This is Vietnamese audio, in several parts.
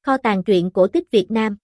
Kho tàng truyện cổ tích Việt Nam.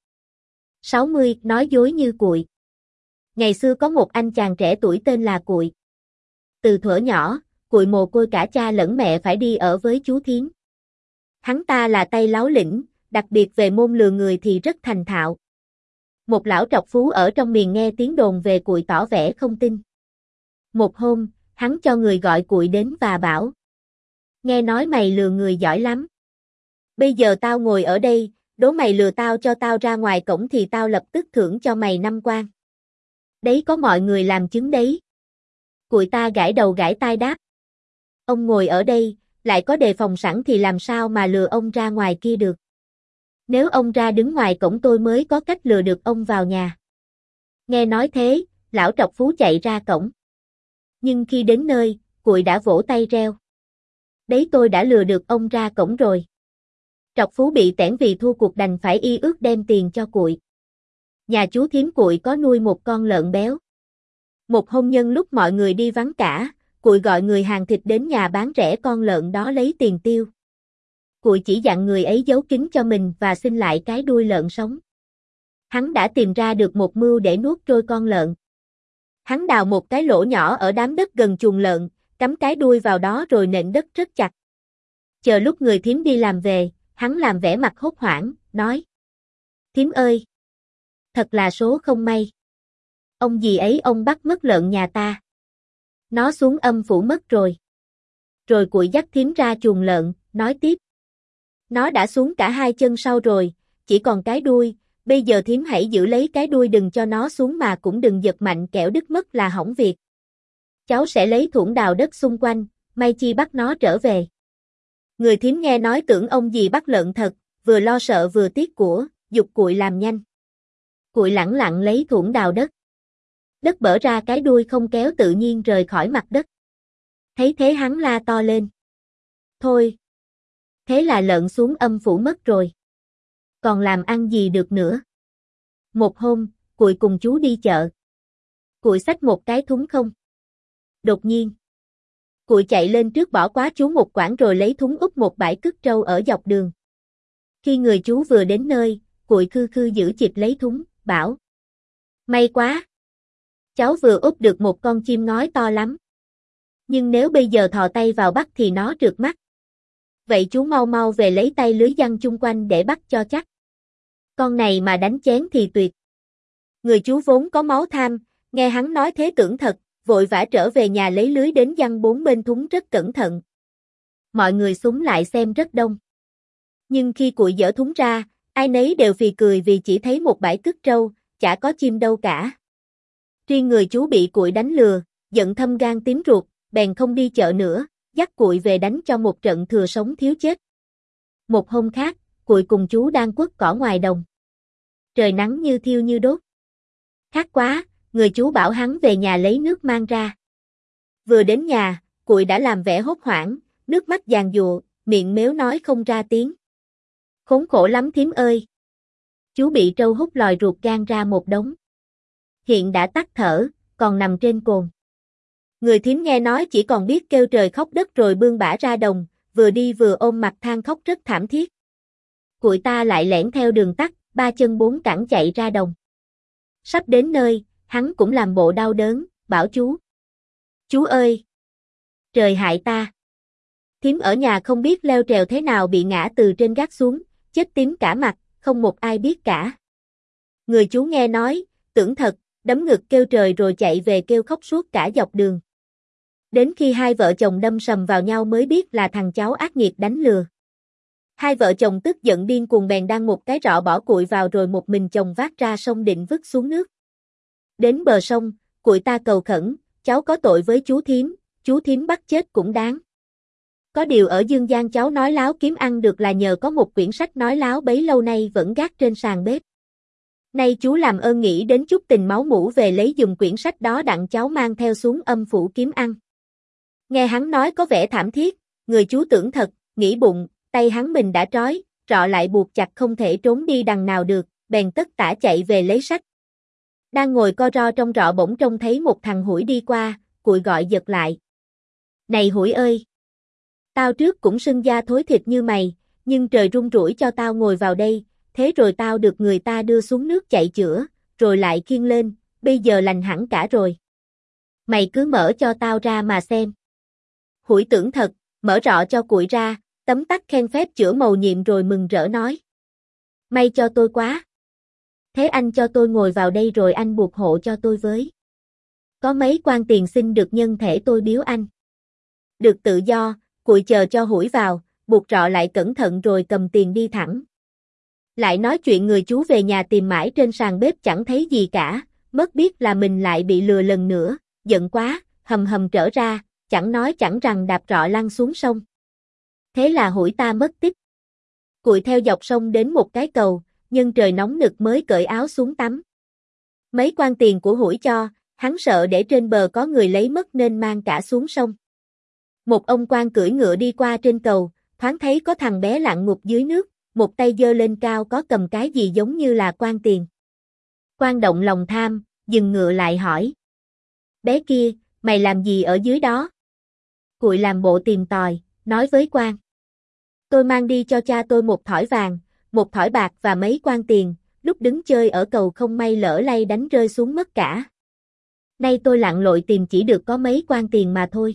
60. Nói dối như Cuội. Ngày xưa có một anh chàng trẻ tuổi tên là Cuội. Từ thuở nhỏ, Cuội mồ côi cả cha lẫn mẹ phải đi ở với chú Thiến. Hắn ta là tay láo lĩnh, đặc biệt về môn lừa người thì rất thành thạo. Một lão trọc phú ở trong miền nghe tiếng đồn về Cuội tỏ vẻ không tin. Một hôm, hắn cho người gọi Cuội đến và bảo: "Nghe nói mày lừa người giỏi lắm. Bây giờ tao ngồi ở đây, đố mày lừa tao cho tao ra ngoài cổng thì tao lập tức thưởng cho mày 5 quan. Đấy có mọi người làm chứng đấy." Cuội ta gãi đầu gãi tai đáp: "Ông ngồi ở đây, lại có đề phòng sẵn thì làm sao mà lừa ông ra ngoài kia được. Nếu ông ra đứng ngoài cổng tôi mới có cách lừa được ông vào nhà." Nghe nói thế, lão trọc phú chạy ra cổng. Nhưng khi đến nơi, Cuội đã vỗ tay reo: "Đấy tôi đã lừa được ông ra cổng rồi." Trọc phú bị tẻn vì thua cuộc đành phải y ước đem tiền cho Cuội. Nhà chú Thiến Cuội có nuôi một con lợn béo. Một hôm nhân lúc mọi người đi vắng cả, Cuội gọi người hàng thịt đến nhà bán rẻ con lợn đó lấy tiền tiêu. Cuội chỉ dặn người ấy giấu kín cho mình và xin lại cái đuôi lợn sống. Hắn đã tìm ra được một mưu để nuốt trôi con lợn. Hắn đào một cái lỗ nhỏ ở đám đất gần chuồng lợn, cắm cái đuôi vào đó rồi nện đất rất chặt. Chờ lúc người thím đi làm về, hắn làm vẻ mặt hốt hoảng, nói: "Thím ơi! Thật là số không may. Ông dì ấy ông bắt mất lợn nhà ta. Nó xuống âm phủ mất rồi." Rồi Cuội dắt thím ra chuồng lợn, nói tiếp: "Nó đã xuống cả hai chân sau rồi, chỉ còn cái đuôi, bây giờ thím hãy giữ lấy cái đuôi đừng cho nó xuống mà cũng đừng giật mạnh kẻo đứt mất là hỏng việc. Cháu sẽ lấy thủng đào đất xung quanh, may chi bắt nó trở về." Người thím nghe nói tưởng ông dì bắt lợn thật, vừa lo sợ vừa tiếc của, giục Cuội làm nhanh. Cuội lẳng lặng lấy thủng đào đất. Đất bở ra cái đuôi không kéo tự nhiên rời khỏi mặt đất. Thấy thế hắn la to lên: "Thôi! Thế là lợn xuống âm phủ mất rồi. Còn làm ăn gì được nữa." Một hôm, Cuội cùng chú đi chợ. Cuội xách một cái thúng không. Đột nhiên, Cuội chạy lên trước bỏ quá chú một quãng rồi lấy thúng úp một bãi cứt trâu ở dọc đường. Khi người chú vừa đến nơi, Cuội khư khư giữ chịp lấy thúng, bảo: "May quá! Cháu vừa úp được một con chim ngói to lắm. Nhưng nếu bây giờ thò tay vào bắt thì nó trượt mắt. Vậy chú mau mau về lấy tay lưới giăng chung quanh để bắt cho chắc. Con này mà đánh chén thì tuyệt." Người chú vốn có máu tham, nghe hắn nói thế tưởng thật, vội vã trở về nhà lấy lưới đến giăng bốn bên thúng rất cẩn thận. Mọi người xúm lại xem rất đông. Nhưng khi Cuội dở thúng ra, ai nấy đều phì cười vì chỉ thấy một bãi cứt trâu, chả có chim đâu cả. Riêng người chú bị Cuội đánh lừa, giận thâm gan tím ruột, bèn không đi chợ nữa, dắt Cuội về đánh cho một trận thừa sống thiếu chết. Một hôm khác, Cuội cùng chú đang quất cỏ ngoài đồng. Trời nắng như thiêu như đốt. Khát quá, người chú bảo hắn về nhà lấy nước mang ra. Vừa đến nhà, Cuội đã làm vẻ hốt hoảng, nước mắt giàn giụa, miệng mếu nói không ra tiếng: "Khốn khổ lắm thím ơi! Chú bị trâu hút lòi ruột gan ra một đống. Hiện đã tắt thở, còn nằm trên cồn." Người thím nghe nói chỉ còn biết kêu trời khóc đất rồi bươn bả ra đồng, vừa đi vừa ôm mặt than khóc rất thảm thiết. Cuội ta lại lẻn theo đường tắt, ba chân bốn cẳng chạy ra đồng. Sắp đến nơi, hắn cũng làm bộ đau đớn, bảo chú: "Chú ơi! Trời hại ta! Thím ở nhà không biết leo trèo thế nào bị ngã từ trên gác xuống, chết tím cả mặt, không một ai biết cả." Người chú nghe nói, tưởng thật, đấm ngực kêu trời rồi chạy về kêu khóc suốt cả dọc đường. Đến khi hai vợ chồng đâm sầm vào nhau mới biết là thằng cháu ác nghiệt đánh lừa. Hai vợ chồng tức giận điên cuồng bèn đăng một cái rọ bỏ Cuội vào rồi một mình chồng vác ra sông định vứt xuống nước. Đến bờ sông, Cuội ta cầu khẩn: "Cháu có tội với chú thím bắt chết cũng đáng. Có điều ở dương gian cháu nói láo kiếm ăn được là nhờ có một quyển sách nói láo bấy lâu nay vẫn gác trên sàn bếp. Nay chú làm ơn nghĩ đến chút tình máu mủ về lấy giùm quyển sách đó đặng cháu mang theo xuống âm phủ kiếm ăn." Nghe hắn nói có vẻ thảm thiết, người chú tưởng thật, nghĩ bụng, tay hắn mình đã trói, rọ lại buộc chặt không thể trốn đi đằng nào được, bèn tất tả chạy về lấy sách. Đang ngồi co ro trong rọ bỗng trông thấy một thằng hủi đi qua, Cuội gọi giật lại: "Này hủi ơi! Tao trước cũng sưng da thối thịt như mày, nhưng trời run rủi cho tao ngồi vào đây, thế rồi tao được người ta đưa xuống nước chạy chữa, rồi lại khiêng lên, bây giờ lành hẳn cả rồi. Mày cứ mở cho tao ra mà xem. Hủi tưởng thật, mở rọ cho Cuội ra, tấm tắc khen phép chữa mầu nhiệm rồi mừng rỡ nói. May cho tôi quá. Thế anh cho tôi ngồi vào đây rồi anh buộc hộ cho tôi với. Có mấy quan tiền xin được nhân thể tôi biếu anh. Được tự do, Cuội chờ cho Hủi vào, buộc rọ lại cẩn thận rồi cầm tiền đi thẳng. Lại nói chuyện người chú về nhà tìm mãi trên sàn bếp chẳng thấy gì cả, mất biết là mình lại bị lừa lần nữa, giận quá, hầm hầm trở ra, chẳng nói chẳng rằng đạp rọ lăn xuống sông. Thế là Hủi ta mất tích. Cuội theo dọc sông đến một cái cầu, nhân trời nóng nực mới cởi áo xuống tắm. Mấy quan tiền của Hủi cho, hắn sợ để trên bờ có người lấy mất nên mang cả xuống sông. Một ông quan cưỡi ngựa đi qua trên cầu, thoáng thấy có thằng bé lặn ngục dưới nước, một tay giơ lên cao có cầm cái gì giống như là quan tiền. Quan động lòng tham, dừng ngựa lại hỏi. Bé kia, mày làm gì ở dưới đó? Cuội làm bộ tìm tòi, nói với quan. Tôi mang đi cho cha tôi một thỏi vàng, một thỏi bạc và mấy quan tiền, lúc đứng chơi ở cầu không may lỡ lay đánh rơi xuống mất cả. Nay tôi lặn lội tìm chỉ được có mấy quan tiền mà thôi.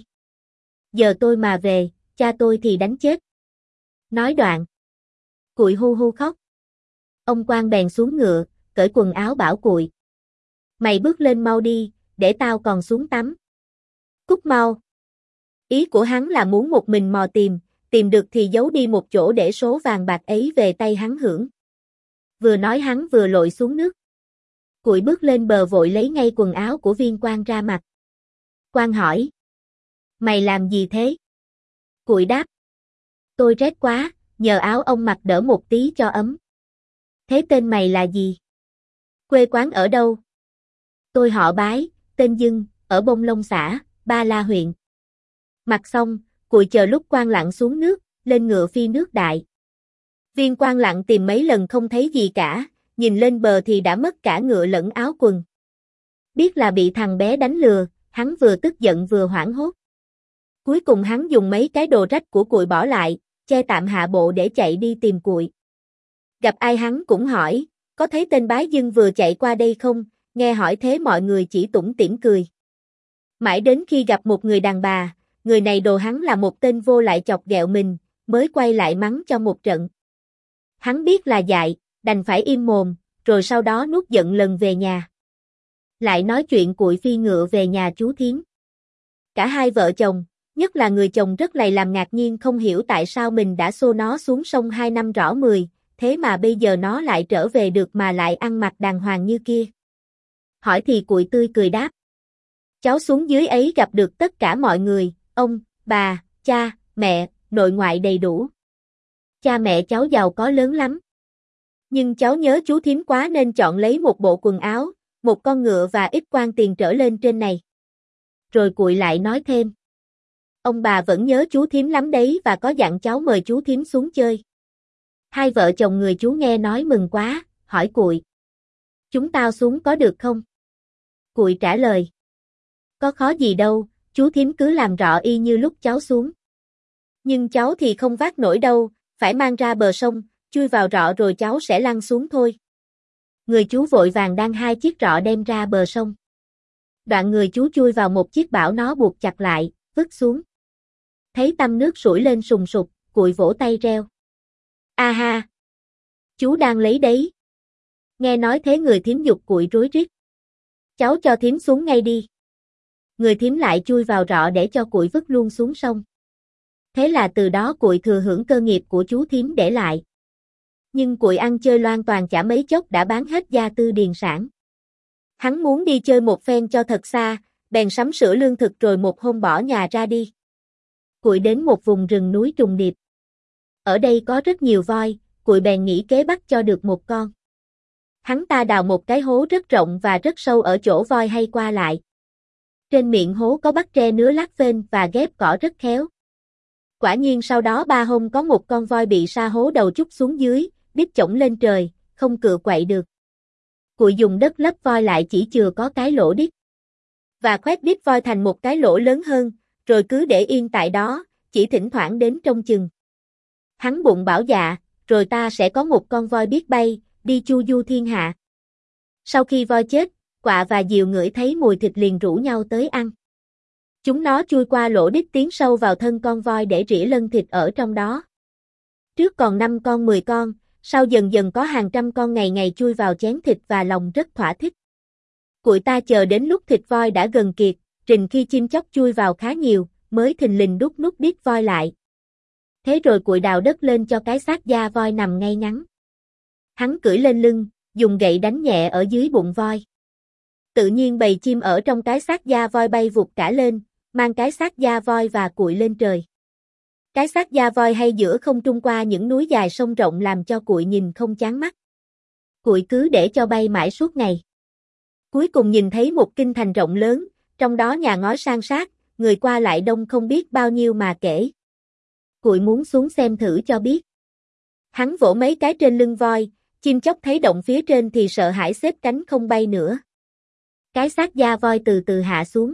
Giờ tôi mà về, cha tôi thì đánh chết. Nói đoạn. Cuội hu hu khóc. Ông quan bèn xuống ngựa, cởi quần áo bảo Cuội. Mày bước lên mau đi, để tao còn xuống tắm. Cút mau. Ý của hắn là muốn một mình mò tìm được thì giấu đi một chỗ để số vàng bạc ấy về tay hắn hưởng. Vừa nói hắn vừa lội xuống nước. Cuội bước lên bờ vội lấy ngay quần áo của viên quan ra mặc. Quan hỏi. Mày làm gì thế? Cuội đáp. Tôi rét quá, nhờ áo ông mặc đỡ một tí cho ấm. Thế tên mày là gì? Quê quán ở đâu? Tôi họ Bái, tên Dưng, ở Bông Long xã, Ba La huyện. Mặc xong, Cuội chờ lúc quan lặn xuống nước, lên ngựa phi nước đại. Viên quan lặn tìm mấy lần không thấy gì cả, nhìn lên bờ thì đã mất cả ngựa lẫn áo quần. Biết là bị thằng bé đánh lừa, hắn vừa tức giận vừa hoảng hốt. Cuối cùng hắn dùng mấy cái đồ rách của Cuội bỏ lại, che tạm hạ bộ để chạy đi tìm Cuội. Gặp ai hắn cũng hỏi, có thấy tên Bái Dưng vừa chạy qua đây không? Nghe hỏi thế mọi người chỉ tủm tỉm cười. Mãi đến khi gặp một người đàn bà, người này đồ hắn là một tên vô lại chọc ghẹo mình, mới quay lại mắng cho một trận. Hắn biết là dại, đành phải im mồm, rồi sau đó nuốt giận lần về nhà. Lại nói chuyện Cuội phi ngựa về nhà chú Thiếm. Cả hai vợ chồng, nhất là người chồng rất lầy làm ngạc nhiên không hiểu tại sao mình đã xô nó xuống sông 2 năm rõ 10, thế mà bây giờ nó lại trở về được mà lại ăn mặc đàng hoàng như kia. Hỏi thì Cuội tươi cười đáp. Cháu xuống dưới ấy gặp được tất cả mọi người, ông, bà, cha, mẹ, nội ngoại đầy đủ. Cha mẹ cháu giàu có lớn lắm. Nhưng cháu nhớ chú Thiếm quá nên chọn lấy một bộ quần áo, một con ngựa và ít quan tiền trở lên trên này. Rồi Cuội lại nói thêm. Ông bà vẫn nhớ chú Thiếm lắm đấy và có dặn cháu mời chú Thiếm xuống chơi. Hai vợ chồng người chú nghe nói mừng quá, hỏi Cuội. Chúng tao xuống có được không? Cuội trả lời. Có khó gì đâu, chú Thiếm cứ làm rọ y như lúc cháu xuống. Nhưng cháu thì không vác nổi đâu, phải mang ra bờ sông, chui vào rọ rồi cháu sẽ lăn xuống thôi. Người chú vội vàng đan 2 chiếc rọ đem ra bờ sông. Đoạn người chú chui vào một chiếc bảo nó buộc chặt lại, vứt xuống. Thấy tăm nước sủi lên sùng sục, Cuội vỗ tay reo. A ha! Chú đang lấy đấy. Nghe nói thế người Thiếm giục Cuội rối rít. Cháu cho Thiếm xuống ngay đi. Người Thiếm lại chui vào rọ để cho Cuội vứt luôn xuống sông. Thế là từ đó Cuội thừa hưởng cơ nghiệp của chú Thiếm để lại. Nhưng Cuội ăn chơi loan toàn chả mấy chốc đã bán hết gia tư điền sản. Hắn muốn đi chơi một phen cho thật xa, bèn sắm sửa lương thực rồi một hôm bỏ nhà ra đi. Cuội đến một vùng rừng núi trùng điệp. Ở đây có rất nhiều voi, Cuội bèn nghĩ kế bắt cho được một con. Hắn ta đào một cái hố rất rộng và rất sâu ở chỗ voi hay qua lại. Trên miệng hố có bắt tre nứa lát vên và ghép cỏ rất khéo. Quả nhiên sau đó 3 hôm có một con voi bị sa hố đầu trút xuống dưới, đít chổng lên trời, không cựa quậy được. Cuội dùng đất lấp voi lại chỉ chừa có cái lỗ đít. Và khoét đít voi thành một cái lỗ lớn hơn, rồi cứ để yên tại đó, chỉ thỉnh thoảng đến trông chừng. Hắn bụng bảo dạ, rồi ta sẽ có một con voi biết bay, đi chu du thiên hạ. Sau khi voi chết, quạ và diều ngửi thấy mùi thịt liền rủ nhau tới ăn. Chúng nó chui qua lỗ đít tiến sâu vào thân con voi để rỉa lân thịt ở trong đó. Trước còn 5 con 10 con, sau dần dần có hàng trăm con ngày ngày chui vào chén thịt và lòng rất thỏa thích. Cụi ta chờ đến lúc thịt voi đã gần kiệt, trình khi chim chóc chui vào khá nhiều, mới thình lình đút nút đít voi lại. Thế rồi cụi đào đất lên cho cái xác da voi nằm ngay ngắn. Hắn cưỡi lên lưng, dùng gậy đánh nhẹ ở dưới bụng voi. Tự nhiên bầy chim ở trong cái xác da voi bay vụt cả lên, mang cái xác da voi và cụi lên trời. Cái xác da voi hay giữa không trung qua những núi dài sông rộng làm cho cụi nhìn không chán mắt. Cụi cứ để cho bay mãi suốt ngày. Cuối cùng nhìn thấy một kinh thành rộng lớn, trong đó nhà ngói san sát, người qua lại đông không biết bao nhiêu mà kể. Cụi muốn xuống xem thử cho biết. Hắn vỗ mấy cái trên lưng voi, chim chóc thấy động phía trên thì sợ hãi xếp cánh không bay nữa. Cái xác da voi từ từ hạ xuống.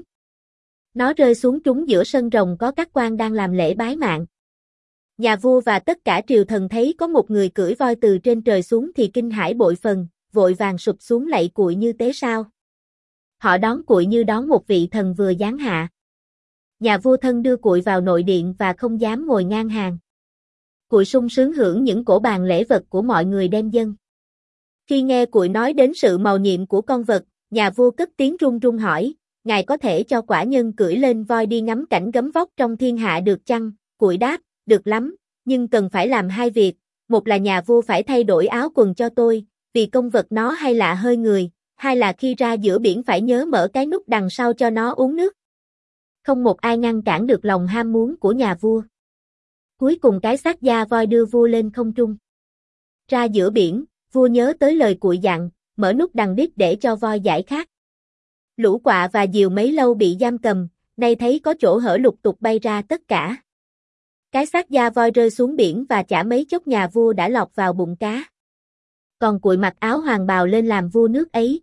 Nó rơi xuống trúng giữa sân rồng có các quan đang làm lễ bái mạng. Nhà vua và tất cả triều thần thấy có một người cưỡi voi từ trên trời xuống thì kinh hãi bội phần, vội vàng sụp xuống lạy cụi như tế sao. Họ đón cụi như đón một vị thần vừa giáng hạ. Nhà vua thân đưa cụi vào nội điện và không dám ngồi ngang hàng. Cụi sung sướng hưởng những cỗ bàn lễ vật của mọi người đem dâng. Khi nghe cụi nói đến sự mầu nhiệm của con vật, nhà vua cất tiếng run run hỏi, ngài có thể cho quả nhân cưỡi lên voi đi ngắm cảnh gấm vóc trong thiên hạ được chăng? Cụi đáp, được lắm, nhưng cần phải làm 2 việc, một là nhà vua phải thay đổi áo quần cho tôi, vì công vật nó hay lạ hơi người, hai là khi ra giữa biển phải nhớ mở cái nút đằng sau cho nó uống nước. Không một ai ngăn cản được lòng ham muốn của nhà vua. Cuối cùng cái xác da voi đưa vua lên không trung. Ra giữa biển, vua nhớ tới lời cụi dặn, mở nút đằng đít để cho voi giải khát. Lũ quạ và diều mấy lâu bị giam cầm, nay thấy có chỗ hở lục tục bay ra tất cả. Cái xác da voi rơi xuống biển và chả mấy chốc nhà vua đã lọt vào bụng cá. Còn cụi mặc áo hoàng bào lên làm vua nước ấy.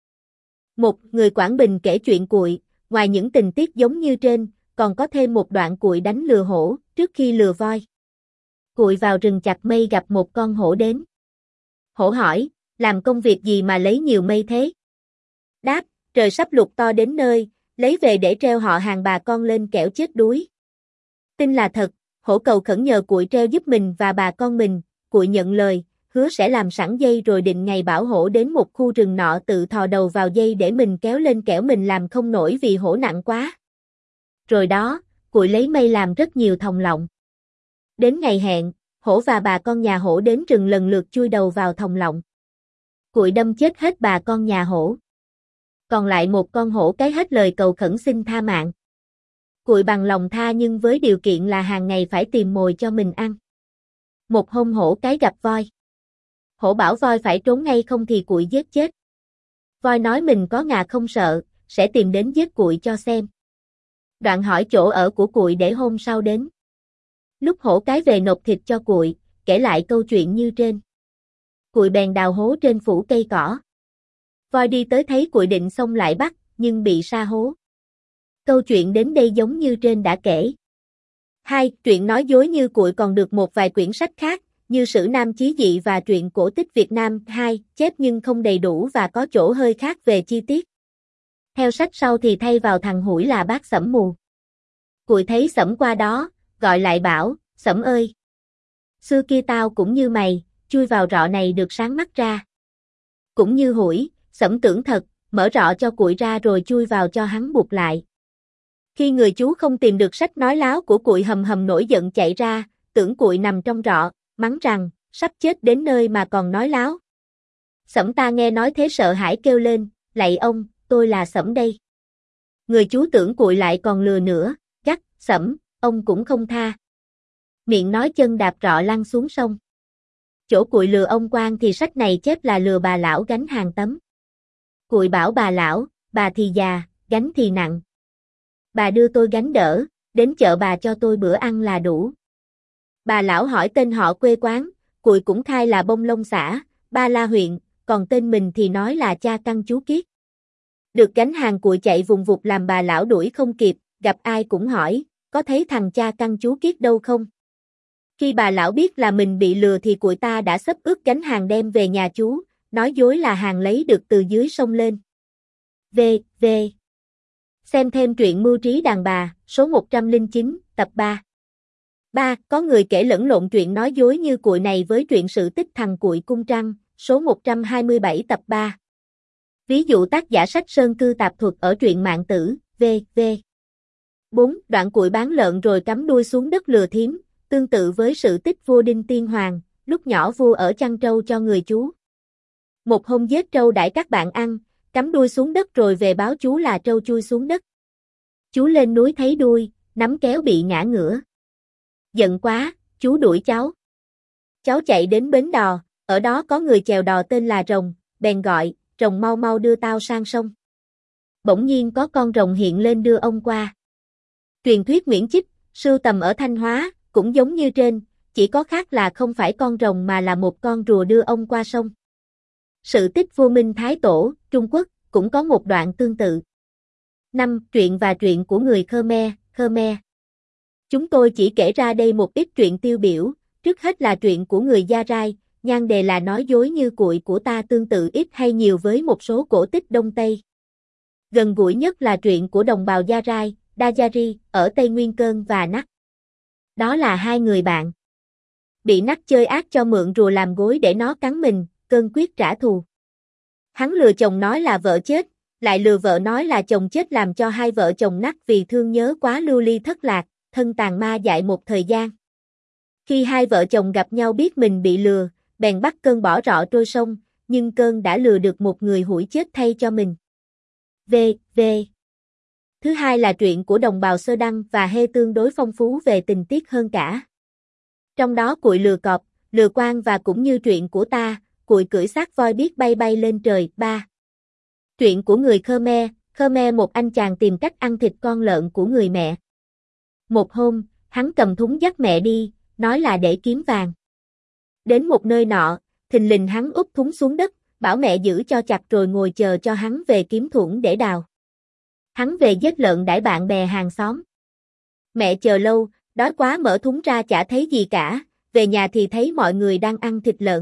Một người Quảng Bình kể chuyện cụi, ngoài những tình tiết giống như trên, còn có thêm một đoạn cụi đánh lừa hổ trước khi lừa voi. Cụi vào rừng chặt mây gặp một con hổ đến. Hổ hỏi, làm công việc gì mà lấy nhiều mây thế? Đáp, trời sắp lụt to đến nơi, lấy về để treo họ hàng bà con lên kẻo chết đuối. Tin là thật, hổ cầu khẩn nhờ cụi treo giúp mình và bà con mình, cụi nhận lời, hứa sẽ làm sẵn dây rồi định ngày bảo hổ đến một khu rừng nọ tự thò đầu vào dây để mình kéo lên kẻo mình làm không nổi vì hổ nặng quá. Rồi đó, cụi lấy mây làm rất nhiều thòng lọng. Đến ngày hẹn, hổ và bà con nhà hổ đến rừng lần lượt chui đầu vào thòng lọng. Cụi đâm chết hết bà con nhà hổ. Còn lại một con hổ cái hết lời cầu khẩn xin tha mạng. Cụi bằng lòng tha nhưng với điều kiện là hàng ngày phải tìm mồi cho mình ăn. Một hôm hổ cái gặp voi. Hổ bảo voi phải trốn ngay không thì cụi giết chết. Voi nói mình có ngà không sợ, sẽ tìm đến giết cụi cho xem. Đoạn hỏi chỗ ở của cụi để hôm sau đến. Lúc hổ cái về nộp thịt cho cụi, kể lại câu chuyện như trên. Cụi bèn đào hố trên phủ cây cỏ. Voi đi tới thấy cụi định xông lại bắt, nhưng bị sa hố. Câu chuyện đến đây giống như trên đã kể. 2. Truyện nói dối như cụi còn được một vài quyển sách khác, như Sử Nam Chí Dị và Truyện Cổ Tích Việt Nam 2, chép nhưng không đầy đủ và có chỗ hơi khác về chi tiết. Theo sách sau thì thay vào thằng Hủi là bác Sẩm mù. Cụi thấy Sẩm qua đó, gọi lại bảo, Sẩm ơi! Xưa kia tao cũng như mày, chui vào rọ này được sáng mắt ra. Cũng như Hủi, Sẩm tưởng thật, mở rọ cho cụi ra rồi chui vào cho hắn buộc lại. Khi người chú không tìm được sách nói láo của cụi hầm hầm nổi giận chạy ra, tưởng cụi nằm trong rọ, mắng rằng, sắp chết đến nơi mà còn nói láo. Sẩm ta nghe nói thế sợ hãi kêu lên, lạy ông, tôi là Sẩm đây. Người chú tưởng cụi lại còn lừa nữa, gắt, Sẩm, ông cũng không tha. Miệng nói chân đạp rọ lăn xuống sông. Chỗ cụi lừa ông quan thì sách này chép là lừa bà lão gánh hàng tấm. Cụi bảo bà lão, bà thì già, gánh thì nặng. Bà đưa tôi gánh đỡ, đến chợ bà cho tôi bữa ăn là đủ. Bà lão hỏi tên họ quê quán, cụi cũng khai là Bông Lông xã, Ba La huyện, còn tên mình thì nói là Cha Căn Chú Kiết. Được gánh hàng cụi chạy vùng vụt làm bà lão đuổi không kịp, gặp ai cũng hỏi, có thấy thằng Cha Căn Chú Kiết đâu không? Khi bà lão biết là mình bị lừa thì cụi ta đã xấp ướt gánh hàng đem về nhà chú, nói dối là hàng lấy được từ dưới sông lên. V. Xem thêm truyện Mưu trí đàn bà, số 109, tập 3. 3. Có người kể lẫn lộn chuyện nói dối như cụi này với truyện sự tích thằng cụi cung trăng, số 127 tập 3. Ví dụ tác giả sách Sơn Cư Tạp Thuật ở truyện Mạng Tử, v. 4. Đoạn cụi bán lợn rồi cắm đuôi xuống đất lừa thím, tương tự với sự tích vua Đinh Tiên Hoàng, lúc nhỏ vua ở chăn trâu cho người chú. Một hôm giết trâu đãi các bạn ăn, cắm đuôi xuống đất rồi về báo chú là trâu chui xuống đất. Chú lên núi thấy đuôi, nắm kéo bị ngã ngửa. Giận quá, chú đuổi cháu. Cháu chạy đến bến đò, ở đó có người chèo đò tên là Rồng, bèn gọi, Rồng mau mau đưa tao sang sông. Bỗng nhiên có con rồng hiện lên đưa ông qua. Truyền thuyết Nguyễn Chích, sưu tầm ở Thanh Hóa, cũng giống như trên, chỉ có khác là không phải con rồng mà là một con rùa đưa ông qua sông. Sự tích vua Minh Thái Tổ, Trung Quốc, cũng có một đoạn tương tự. 5. Truyện và truyện của người Khmer. Chúng tôi chỉ kể ra đây một ít truyện tiêu biểu, trước hết là truyện của người Gia Rai, nhan đề là nói dối như cụi của ta tương tự ít hay nhiều với một số cổ tích Đông Tây. Gần gũi nhất là truyện của đồng bào Gia Rai, Dajari, ở Tây Nguyên Cơn và Nắc. Đó là hai người bạn. Bị Nắc chơi ác cho mượn rùa làm gối để nó cắn mình, Cơn quyết trả thù. Hắn lừa chồng nói là vợ chết, lại lừa vợ nói là chồng chết làm cho hai vợ chồng Nắc vì thương nhớ quá lưu ly thất lạc, thân tàn ma dại một thời gian. Khi hai vợ chồng gặp nhau biết mình bị lừa, bèn bắt Cơn bỏ rọ trôi sông, nhưng Cơn đã lừa được một người hủi chết thay cho mình. V. Thứ hai là truyện của đồng bào Sơ Đăng và Hê tương đối phong phú về tình tiết hơn cả. Trong đó cụi lừa cọp, lừa quan và cũng như truyện của ta, cụi cưỡi xác voi biết bay bay lên trời. 3. Truyện của người Khmer, một anh chàng tìm cách ăn thịt con lợn của người mẹ. Một hôm, hắn cầm thúng dắt mẹ đi, nói là để kiếm vàng. Đến một nơi nọ, thình lình hắn úp thúng xuống đất, bảo mẹ giữ cho chặt rồi ngồi chờ cho hắn về kiếm thuẫn để đào. Hắn về giết lợn đãi bạn bè hàng xóm. Mẹ chờ lâu, đói quá mở thúng ra chả thấy gì cả, về nhà thì thấy mọi người đang ăn thịt lợn.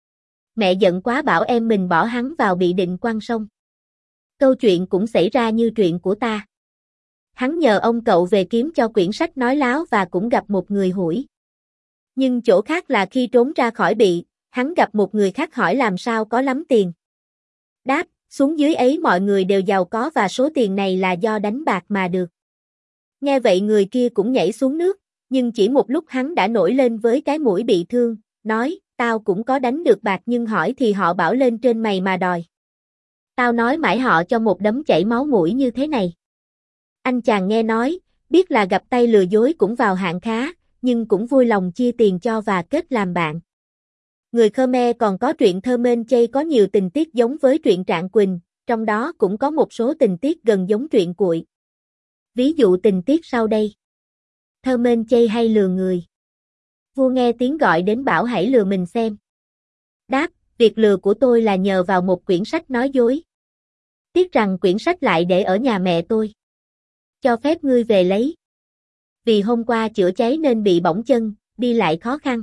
Mẹ giận quá bảo em mình bỏ hắn vào bị định quăng sông. Câu chuyện cũng xảy ra như chuyện của ta. Hắn nhờ ông cậu về kiếm cho quyển sách nói láo và cũng gặp một người hủi. Nhưng chỗ khác là khi trốn ra khỏi bị, hắn gặp một người khác hỏi làm sao có lắm tiền. Đáp, xuống dưới ấy mọi người đều giàu có và số tiền này là do đánh bạc mà được. Nghe vậy người kia cũng nhảy xuống nước, nhưng chỉ một lúc hắn đã nổi lên với cái mũi bị thương, nói, tao cũng có đánh được bạc nhưng hỏi thì họ bảo lên trên mày mà đòi. Tao nói mãi họ cho một đấm chảy máu mũi như thế này. Anh chàng nghe nói, biết là gặp tay lừa dối cũng vào hạng khá, nhưng cũng vui lòng chia tiền cho và kết làm bạn. Người Khmer còn có truyện Thơ Mên Chay có nhiều tình tiết giống với truyện Trạng Quỳnh, trong đó cũng có một số tình tiết gần giống truyện cụi. Ví dụ tình tiết sau đây. Thơ Mên Chay hay lừa người. Vua nghe tiếng gọi đến bảo hãy lừa mình xem. Đáp, việc lừa của tôi là nhờ vào một quyển sách nói dối. Tiếc rằng quyển sách lại để ở nhà mẹ tôi. Cho phép ngươi về lấy. Vì hôm qua chữa cháy nên bị bỏng chân, đi lại khó khăn.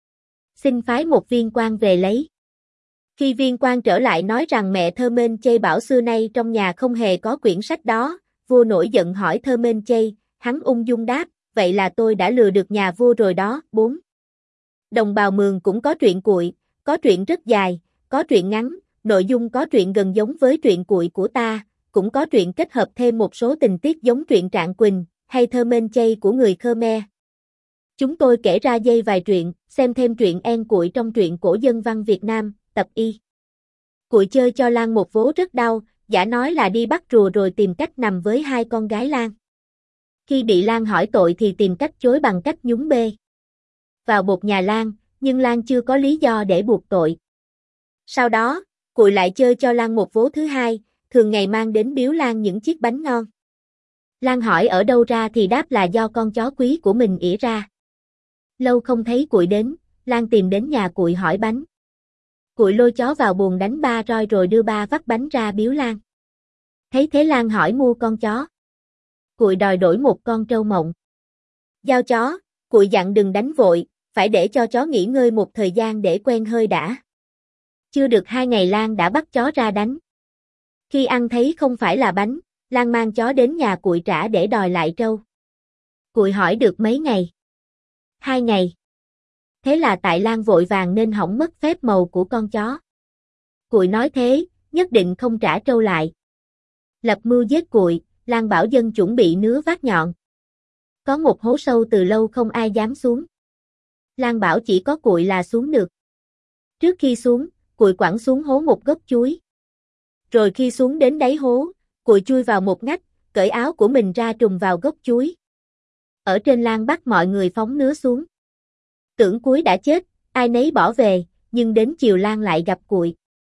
Xin phái một viên quan về lấy. Khi viên quan trở lại nói rằng mẹ Thơ Mên Chay bảo xưa nay trong nhà không hề có quyển sách đó, vua nổi giận hỏi Thơ Mên Chay, hắn ung dung đáp, vậy là tôi đã lừa được nhà vua rồi đó. 4. Đồng bào Mường cũng có truyện cụi, có truyện rất dài, có truyện ngắn, nội dung có truyện gần giống với truyện cụi của ta, cũng có truyện kết hợp thêm một số tình tiết giống truyện Trạng Quỳnh, hay Thơ Mên Chay của người Khmer. Chúng tôi kể ra dây vài truyện, xem thêm truyện En Cụi trong truyện cổ dân văn Việt Nam, tập Y. Cụi chơi cho Lan một vố rất đau, giả nói là đi bắt rùa rồi tìm cách nằm với hai con gái Lan. Khi bị Lan hỏi tội thì tìm cách chối bằng cách nhúng bê vào bột nhà Lan, nhưng Lan chưa có lý do để buộc tội. Sau đó, Cụi lại chơi cho Lan một vố thứ hai, thường ngày mang đến biếu Lan những chiếc bánh ngon. Lan hỏi ở đâu ra thì đáp là do con chó quý của mình ỉa ra. Lâu không thấy Cụi đến, Lan tìm đến nhà Cụi hỏi bánh. Cụi lôi chó vào buồng đánh 3 roi rồi đưa 3 vắt bánh ra biếu Lan. Thấy thế Lan hỏi mua con chó. Cụi đòi đổi một con trâu mộng. Giao chó, Cụi dặn đừng đánh vội, phải để cho chó nghỉ ngơi một thời gian để quen hơi đã. Chưa được 2 ngày Lan đã bắt chó ra đánh. Khi ăn thấy không phải là bánh, Lan mang chó đến nhà Cuội trả để đòi lại trâu. Cuội hỏi được mấy ngày? 2 ngày. Thế là tại Lan vội vàng nên hỏng mất phép màu của con chó. Cuội nói thế, nhất định không trả trâu lại. Lập mưu giết Cuội, Lan bảo dân chuẩn bị nứa vác nhọn. Có một hố sâu từ lâu không ai dám xuống. Lan bảo chỉ có Cuội là xuống được. Trước khi xuống, Cuội quẳng xuống hố một gốc chuối. Rồi khi xuống đến đáy hố, Cuội chui vào một ngách, cởi áo của mình ra trùm vào gốc chuối. Ở trên Lan bắt mọi người phóng nứa xuống. Tưởng Cuối đã chết, ai nấy bỏ về, nhưng đến chiều Lan lại gặp Cuội.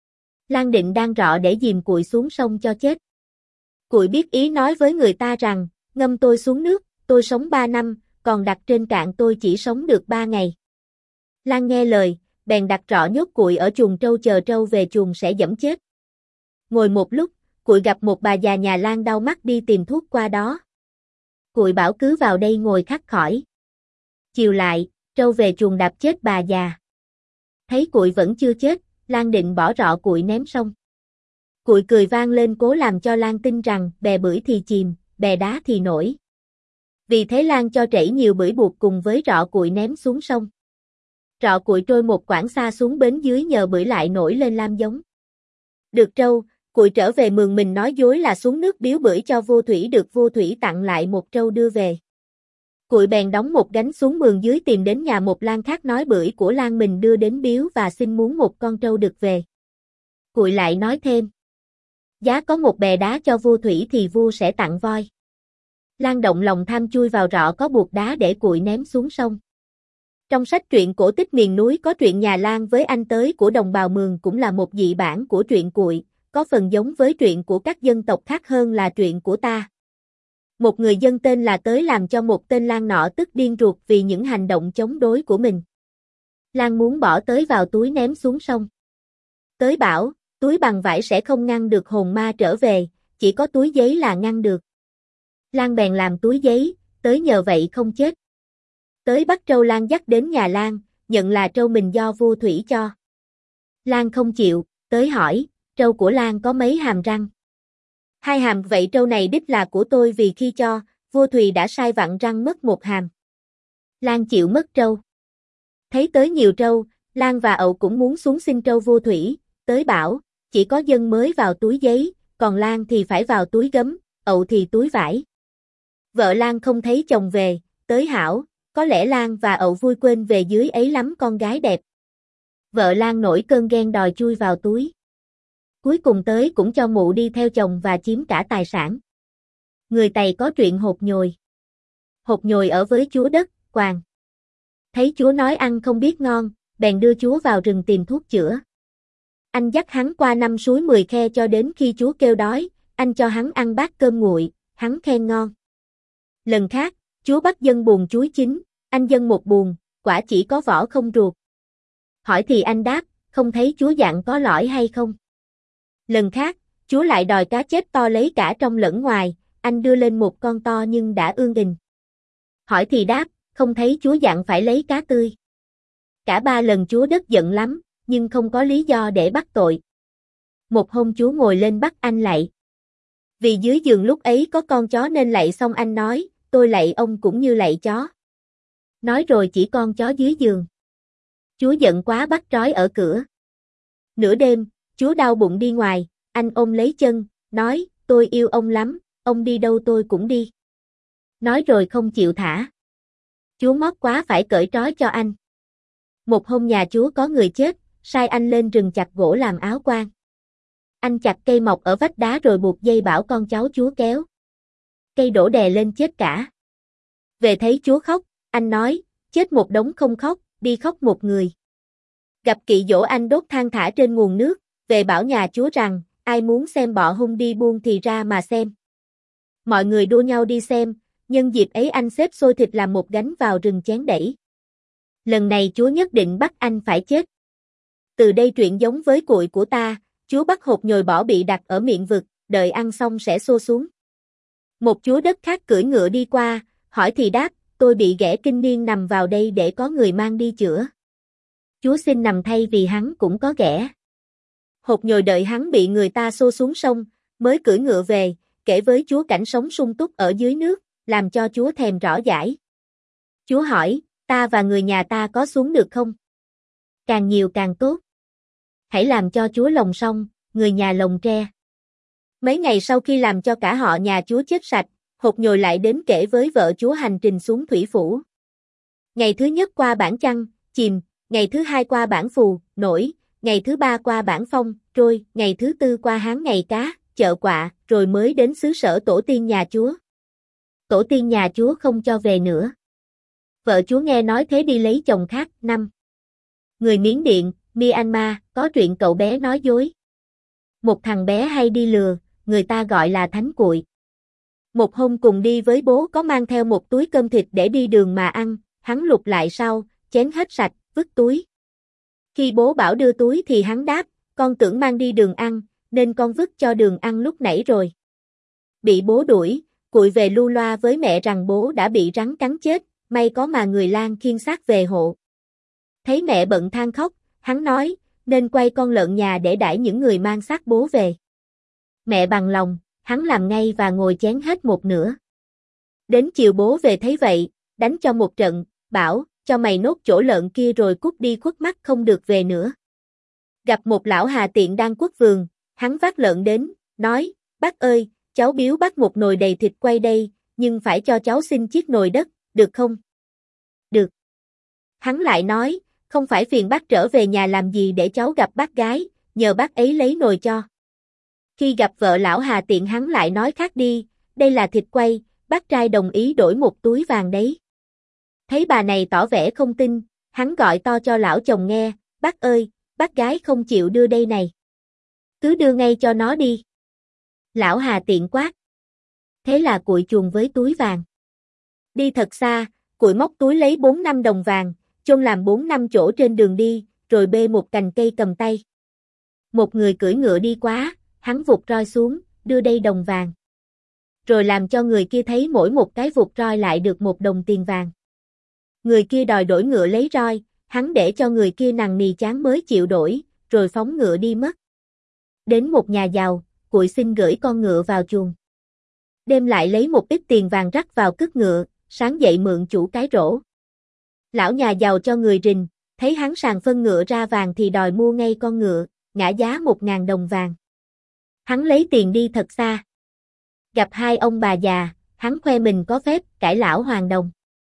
Lan định đang rọ để dìm Cuội xuống sông cho chết. Cuội biết ý nói với người ta rằng, ngâm tôi xuống nước, tôi sống 3 năm, còn đặt trên cạn tôi chỉ sống được 3 ngày. Lan nghe lời, bèn đặt rọ nhốt Cuội ở chuồng trâu chờ trâu về chuồng sẽ giẫm chết. Ngồi một lúc, Cuội gặp một bà già nhà Lan đau mắt đi tìm thuốc qua đó. Cuội bảo cứ vào đây ngồi khắc khỏi. Chiều lại, trâu về chuồng đạp chết bà già. Thấy Cuội vẫn chưa chết, Lan định bỏ rọ Cuội ném sông. Cuội cười vang lên cố làm cho Lan tin rằng bè bưởi thì chìm, bè đá thì nổi. Vì thế Lan cho trẩy nhiều bưởi buộc cùng với rọ Cuội ném xuống sông. Rọ Cuội trôi một quãng xa xuống bến dưới nhờ bưởi lại nổi lên lam giống. Được trâu, Cuội trở về mường mình nói dối là xuống nước biếu bưởi cho vua thủy, được vua thủy tặng lại một trâu đưa về. Cuội bèn đóng một gánh xuống mường dưới tìm đến nhà một Lan khác nói bưởi của Lan mình đưa đến biếu và xin muốn một con trâu được về. Cuội lại nói thêm. Giá có một bè đá cho vua thủy thì vua sẽ tặng voi. Lan động lòng tham chui vào rọ có buộc đá để Cuội ném xuống sông. Trong sách truyện cổ tích miền núi có truyện nhà Lan với anh tới của đồng bào Mường cũng là một dị bản của truyện Cuội, có phần giống với truyện của các dân tộc khác hơn là truyện của ta. Một người dân tên là Tới làm cho một tên Lan nọ tức điên ruột vì những hành động chống đối của mình. Lan muốn bỏ Tới vào túi ném xuống sông. Tới bảo, túi bằng vải sẽ không ngăn được hồn ma trở về, chỉ có túi giấy là ngăn được. Lan bèn làm túi giấy, Tới nhờ vậy không chết. Tới bắt trâu Lan dắt đến nhà Lan, nhận là trâu mình do vua thủy cho. Lan không chịu, Tới hỏi, trâu của Lan có mấy hàm răng? 2 hàm, vậy trâu này đích là của tôi vì khi cho, vua Thùy đã sai vặn răng mất 1 hàm. Lan chịu mất trâu. Thấy Tới nhiều trâu, Lan và Ậu cũng muốn xuống xin trâu vua Thủy, Tới bảo, chỉ có dân mới vào túi giấy, còn Lan thì phải vào túi gấm, Ậu thì túi vải. Vợ Lan không thấy chồng về, Tới hảo, có lẽ Lan và Ậu vui quên về dưới ấy lắm con gái đẹp. Vợ Lan nổi cơn ghen đòi chui vào túi. Cuối cùng Tới cũng cho mụ đi theo chồng và chiếm cả tài sản. Người Tày có chuyện hột nhồi. Hột nhồi ở với chúa đất, Quàng. Thấy chúa nói ăn không biết ngon, bèn đưa chúa vào rừng tìm thuốc chữa. Anh dắt hắn qua 5 suối 10 khe cho đến khi chúa kêu đói, anh cho hắn ăn bát cơm nguội, hắn khen ngon. Lần khác, chúa bắt dân buồn chuối chín, anh dâng một buồn, quả chỉ có vỏ không ruột. Hỏi thì anh đáp, không thấy chúa dặn có lõi hay không? Lần khác, chúa lại đòi cá chép to lấy cả trong lẫn ngoài, anh đưa lên một con to nhưng đã ương ình. Hỏi thì đáp, không thấy chúa dặn phải lấy cá tươi. Cả 3 lần chúa đất giận lắm, nhưng không có lý do để bắt tội. Một hôm chúa ngồi lên bắt anh lạy. Vì dưới giường lúc ấy có con chó nên lạy xong anh nói, tôi lạy ông cũng như lạy chó. Nói rồi chỉ con chó dưới giường. Chúa giận quá bắt trói ở cửa. Nửa đêm, chúa đau bụng đi ngoài, anh ôm lấy chân, nói, tôi yêu ông lắm, ông đi đâu tôi cũng đi. Nói rồi không chịu thả. Chúa mót quá phải cởi trói cho anh. Một hôm nhà chúa có người chết, sai anh lên rừng chặt gỗ làm áo quan. Anh chặt cây mọc ở vách đá rồi buộc dây bảo con cháu chúa kéo. Cây đổ đè lên chết cả. Về thấy chúa khóc, anh nói, chết một đống không khóc, đi khóc một người. Gặp kỵ dỗ anh đốt than thả trên nguồn nước, về bảo nhà chúa rằng, ai muốn xem bọ hung đi buôn thì ra mà xem. Mọi người đua nhau đi xem, nhân dịp ấy anh xếp xôi thịt làm một gánh vào rừng chén đẩy. Lần này chúa nhất định bắt anh phải chết. Từ đây chuyện giống với cuội của ta, chúa bắt hột nhồi bỏ bị đặt ở miệng vực, đợi ăn xong sẽ xô xuống. Một chúa đất khác cưỡi ngựa đi qua, hỏi thì đáp, tôi bị ghẻ kinh niên nằm vào đây để có người mang đi chữa. Chúa xin nằm thay vì hắn cũng có ghẻ. Hột nhồi đợi hắn bị người ta xô xuống sông, mới cưỡi ngựa về, kể với chúa cảnh sống sung túc ở dưới nước, làm cho chúa thèm rõ dãi. Chúa hỏi, ta và người nhà ta có xuống được không? Càng nhiều càng tốt. Hãy làm cho chúa lồng song, người nhà lồng tre. Mấy ngày sau khi làm cho cả họ nhà chúa chết sạch, hột nhồi lại đến kể với vợ chúa hành trình xuống thủy phủ. Ngày thứ nhất qua bản chăn, chìm, ngày thứ hai qua bản phù, nổi, ngày thứ ba qua bản phong, trôi, ngày thứ tư qua hán ngày cá, chợ quạ, rồi mới đến xứ sở tổ tiên nhà chúa. Tổ tiên nhà chúa không cho về nữa. Vợ chúa nghe nói thế đi lấy chồng khác. 5. Người Miến Điện, Myanmar, có chuyện cậu bé nói dối. Một thằng bé hay đi lừa, người ta gọi là Thánh Cuội. Một hôm cùng đi với bố có mang theo một túi cơm thịt để đi đường mà ăn, hắn lục lại sau, chén hết sạch, vứt túi. Khi bố bảo đưa túi thì hắn đáp, con tưởng mang đi đường ăn, nên con vứt cho đường ăn lúc nãy rồi. Bị bố đuổi, Cuội về lu loa với mẹ rằng bố đã bị rắn cắn chết, may có mà người Lan khiêng xác về hộ. Thấy mẹ bận than khóc, hắn nói, nên quay con lợn nhà để đãi những người mang xác bố về. Mẹ bằng lòng, hắn làm ngay và ngồi chén hết một nửa. Đến chiều bố về thấy vậy, đánh cho một trận, bảo, cho mày nốt chỗ lợn kia rồi cút đi khuất mắt không được về nữa. Gặp một lão hà tiện đang quất vườn, hắn vác lợn đến, nói, bác ơi, cháu biếu bác một nồi đầy thịt quay đây, nhưng phải cho cháu xin chiếc nồi đất, được không? Được. Hắn lại nói, không phải phiền bác trở về nhà làm gì để cháu gặp bác gái, nhờ bác ấy lấy nồi cho. Khi gặp vợ lão hà tiện hắn lại nói khác đi, đây là thịt quay, bác trai đồng ý đổi một túi vàng đấy. Thấy bà này tỏ vẻ không tin, hắn gọi to cho lão chồng nghe, bác ơi, bác gái không chịu đưa đây này. Cứ đưa ngay cho nó đi. Lão hà tiện quát. Thế là Cuội chuồn với túi vàng. Đi thật xa, Cuội móc túi lấy 4-5 đồng vàng, chôn làm 4-5 chỗ trên đường đi, rồi bê một cành cây cầm tay. Một người cưỡi ngựa đi quá, hắn vụt roi xuống, đưa đây đồng vàng. Rồi làm cho người kia thấy mỗi một cái vụt roi lại được 1 đồng tiền vàng. Người kia đòi đổi ngựa lấy roi, hắn để cho người kia nằng nì chán mới chịu đổi, rồi phóng ngựa đi mất. Đến một nhà giàu, Cuội xin gửi con ngựa vào chuồng. Đêm lại lấy một ít tiền vàng rắc vào cất ngựa, sáng dậy mượn chủ cái rổ. Lão nhà giàu cho người rình, thấy hắn sàng phân ngựa ra vàng thì đòi mua ngay con ngựa, ngã giá 1.000 đồng vàng. Hắn lấy tiền đi thật xa. Gặp hai ông bà già, hắn khoe mình có phép cải lão hoàng đồng.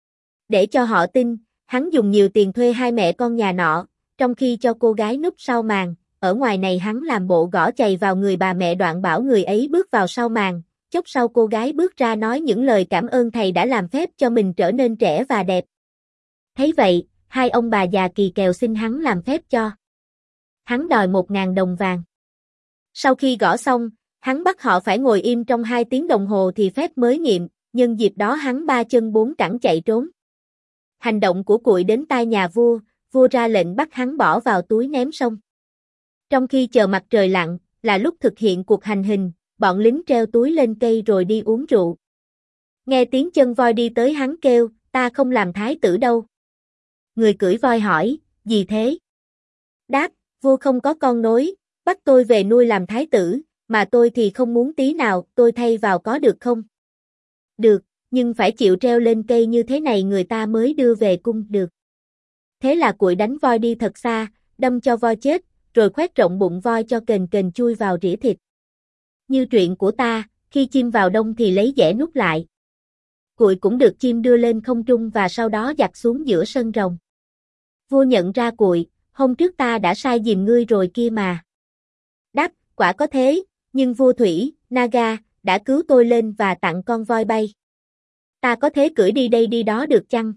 Để cho họ tin, hắn dùng nhiều tiền thuê hai mẹ con nhà nọ, trong khi cho cô gái núp sau màn, ở ngoài này hắn làm bộ gõ chày vào người bà mẹ đoạn bảo người ấy bước vào sau màn, chốc sau cô gái bước ra nói những lời cảm ơn thầy đã làm phép cho mình trở nên trẻ và đẹp. Thấy vậy, hai ông bà già kỳ kèo xin hắn làm phép cho. Hắn đòi 1.000 đồng vàng. Sau khi gõ xong, hắn bắt họ phải ngồi im trong 2 tiếng đồng hồ thì phép mới nghiệm, nhân dịp đó hắn 3 chân 4 cẳng chạy trốn. Hành động của Cuội đến tai nhà vua, vua ra lệnh bắt hắn bỏ vào túi ném sông. Trong khi chờ mặt trời lặn, là lúc thực hiện cuộc hành hình, bọn lính treo túi lên cây rồi đi uống rượu. Nghe tiếng chân voi đi tới hắn kêu, ta không làm thái tử đâu. Người cưỡi voi hỏi, gì thế? Đáp, vua không có con nối, bắt tôi về nuôi làm thái tử, mà tôi thì không muốn tí nào, tôi thay vào có được không? Được, nhưng phải chịu treo lên cây như thế này người ta mới đưa về cung được. Thế là Cuội đánh voi đi thật xa, đâm cho voi chết, rồi khoét rộng bụng voi cho kền kền chui vào rỉa thịt. Như truyện của ta, khi chim vào đông thì lấy dẻ nút lại. Cuội cũng được chim đưa lên không trung và sau đó giặt xuống giữa sân rồng. Vua nhận ra Cuội, hôm trước ta đã sai giùm ngươi rồi kia mà. Đáp, quả có thế, nhưng vua Thủy, Naga, đã cứu tôi lên và tặng con voi bay. Ta có thế cưỡi đi đây đi đó được chăng?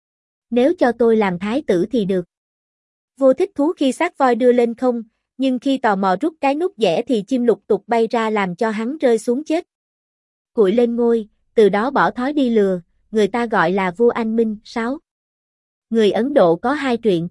Nếu cho tôi làm thái tử thì được. Vua thích thú khi xác voi đưa lên không, nhưng khi tò mò rút cái nút dẻ thì chim lục tục bay ra làm cho hắn rơi xuống chết. Cuội lên ngôi, từ đó bỏ thói đi lừa, người ta gọi là vua anh minh. 6. Người Ấn Độ có 2 truyện.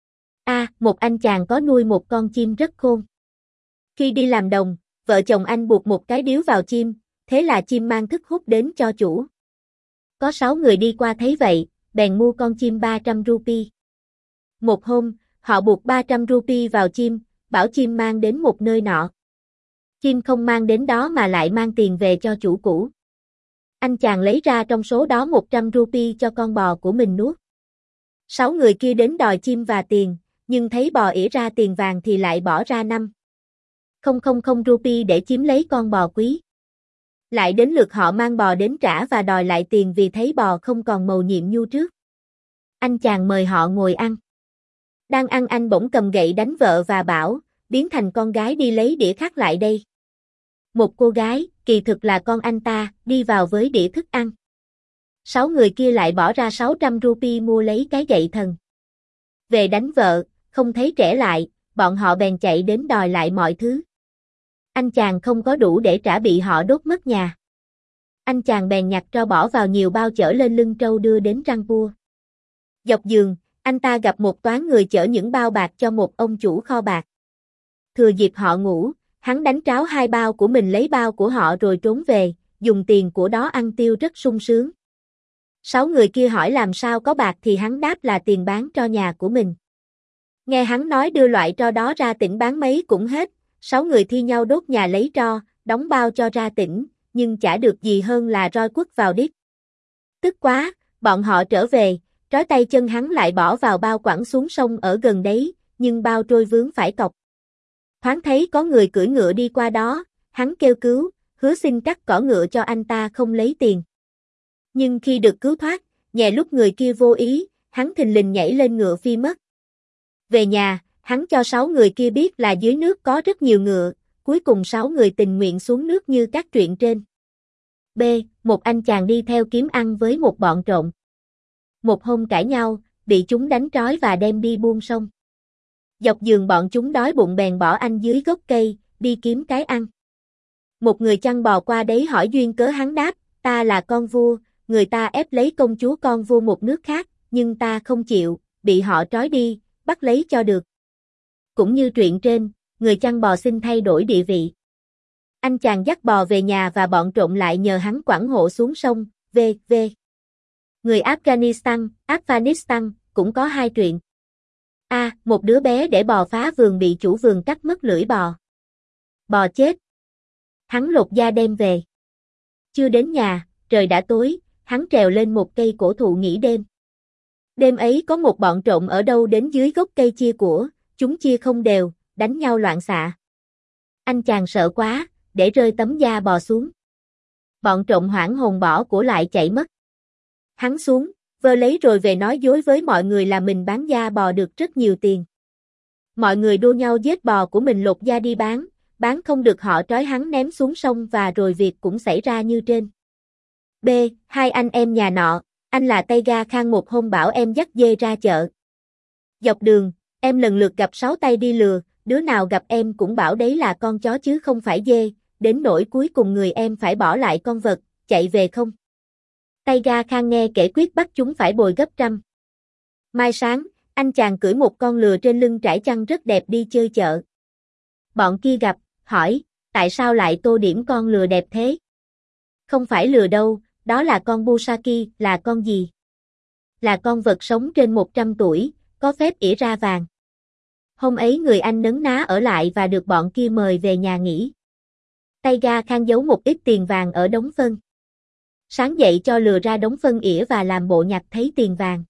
Một anh chàng có nuôi một con chim rất khôn. Khi đi làm đồng, vợ chồng anh buộc một cái điếu vào chim, thế là chim mang thức hút đến cho chủ. Có 6 người đi qua thấy vậy, bèn mua con chim 300 rupee. Một hôm, họ buộc 300 rupee vào chim, bảo chim mang đến một nơi nọ. Chim không mang đến đó mà lại mang tiền về cho chủ cũ. Anh chàng lấy ra trong số đó 100 rupee cho con bò của mình nuốt. 6 người kia đến đòi chim và tiền, nhưng thấy bò ỉa ra tiền vàng thì lại bỏ ra 5,000 rupee để chiếm lấy con bò quý. Lại đến lượt họ mang bò đến trả và đòi lại tiền vì thấy bò không còn màu nhiệm như trước. Anh chàng mời họ ngồi ăn. Đang ăn anh bỗng cầm gậy đánh vợ và bảo, biến thành con gái đi lấy đĩa khác lại đây. Một cô gái, kỳ thực là con anh ta, đi vào với đĩa thức ăn. 6 người kia lại bỏ ra 600 rupee mua lấy cái gậy thần. Về đánh vợ, không thấy trẻ lại, bọn họ bèn chạy đến đòi lại mọi thứ. Anh chàng không có đủ để trả bị họ đốt mất nhà. Anh chàng bèn nhặt tro bỏ vào nhiều bao chở lên lưng trâu đưa đến Rangpur. Dọc giường, anh ta gặp một toán người chở những bao bạc cho một ông chủ kho bạc. Thừa dịp họ ngủ, hắn đánh tráo 2 bao của mình lấy bao của họ rồi trốn về, dùng tiền của đó ăn tiêu rất sung sướng. 6 người kia hỏi làm sao có bạc thì hắn đáp là tiền bán tro nhà của mình. Nghe hắn nói đưa loại tro đó ra tỉnh bán mấy cũng hết, 6 người thi nhau đốt nhà lấy tro, đóng bao cho ra tỉnh, nhưng chả được gì hơn là roi quất vào đít. Tức quá, bọn họ trở về, trói tay chân hắn lại bỏ vào bao quẳng xuống sông ở gần đấy, nhưng bao trôi vướng phải cọc. Thoáng thấy có người cưỡi ngựa đi qua đó, hắn kêu cứu, hứa xin cắt cỏ ngựa cho anh ta không lấy tiền. Nhưng khi được cứu thoát, nhẹ lúc người kia vô ý, hắn thình lình nhảy lên ngựa phi mất. Về nhà, hắn cho 6 người kia biết là dưới nước có rất nhiều ngựa, cuối cùng 6 người tình nguyện xuống nước như các truyện trên. B. Một anh chàng đi theo kiếm ăn với một bọn trộm. Một hôm cãi nhau, bị chúng đánh trói và đem đi buông sông. Dọc giường bọn chúng đói bụng bèn bỏ anh dưới gốc cây, đi kiếm cái ăn. Một người chăn bò qua đấy hỏi duyên cớ hắn đáp, ta là con vua, người ta ép lấy công chúa con vua một nước khác, nhưng ta không chịu, bị họ trói đi, bắt lấy cho được. Cũng như truyện trên, người chăn bò xin thay đổi địa vị. Anh chàng dắt bò về nhà và bọn trộm lại nhờ hắn quẳng hộ xuống sông, v.v. Người Afghanistan, cũng có 2 truyện. A. Một đứa bé để bò phá vườn bị chủ vườn cắt mất lưỡi bò. Bò chết. Hắn lột da đem về. Chưa đến nhà, trời đã tối, hắn trèo lên một cây cổ thụ nghỉ đêm. Đêm ấy có một bọn trộm ở đâu đến dưới gốc cây chia của, chúng chia không đều, đánh nhau loạn xạ. Anh chàng sợ quá, để rơi tấm da bò xuống. Bọn trộm hoảng hồn bỏ của lại chạy mất. Hắn xuống, vơ lấy rồi về nói dối với mọi người là mình bán da bò được rất nhiều tiền. Mọi người đua nhau giết bò của mình lột da đi bán không được họ trói hắn ném xuống sông và rồi việc cũng xảy ra như trên. B. 2 anh em nhà nọ, anh là Taiga Khan một hôm bảo em dắt dê ra chợ. Dọc đường, em lần lượt gặp 6 tay đi lừa, đứa nào gặp em cũng bảo đấy là con chó chứ không phải dê, đến nỗi cuối cùng người em phải bỏ lại con vật, chạy về không. Taiga Khan nghe kể quyết bắt chúng phải bồi gấp trăm. Mai sáng, anh chàng cưỡi một con lừa trên lưng trải chăn rất đẹp đi chơi chợ. Bọn kia gặp, hỏi, tại sao lại tô điểm con lừa đẹp thế? Không phải lừa đâu, đó là con Busaki, là con gì? Là con vật sống trên 100 tuổi, có phép ỉa ra vàng. Hôm ấy người anh nấn ná ở lại và được bọn kia mời về nhà nghỉ. Taiga Khan giấu một ít tiền vàng ở đống phân. Sáng dậy cho lừa ra đống phân ỉa và làm bộ nhặt thấy tiền vàng.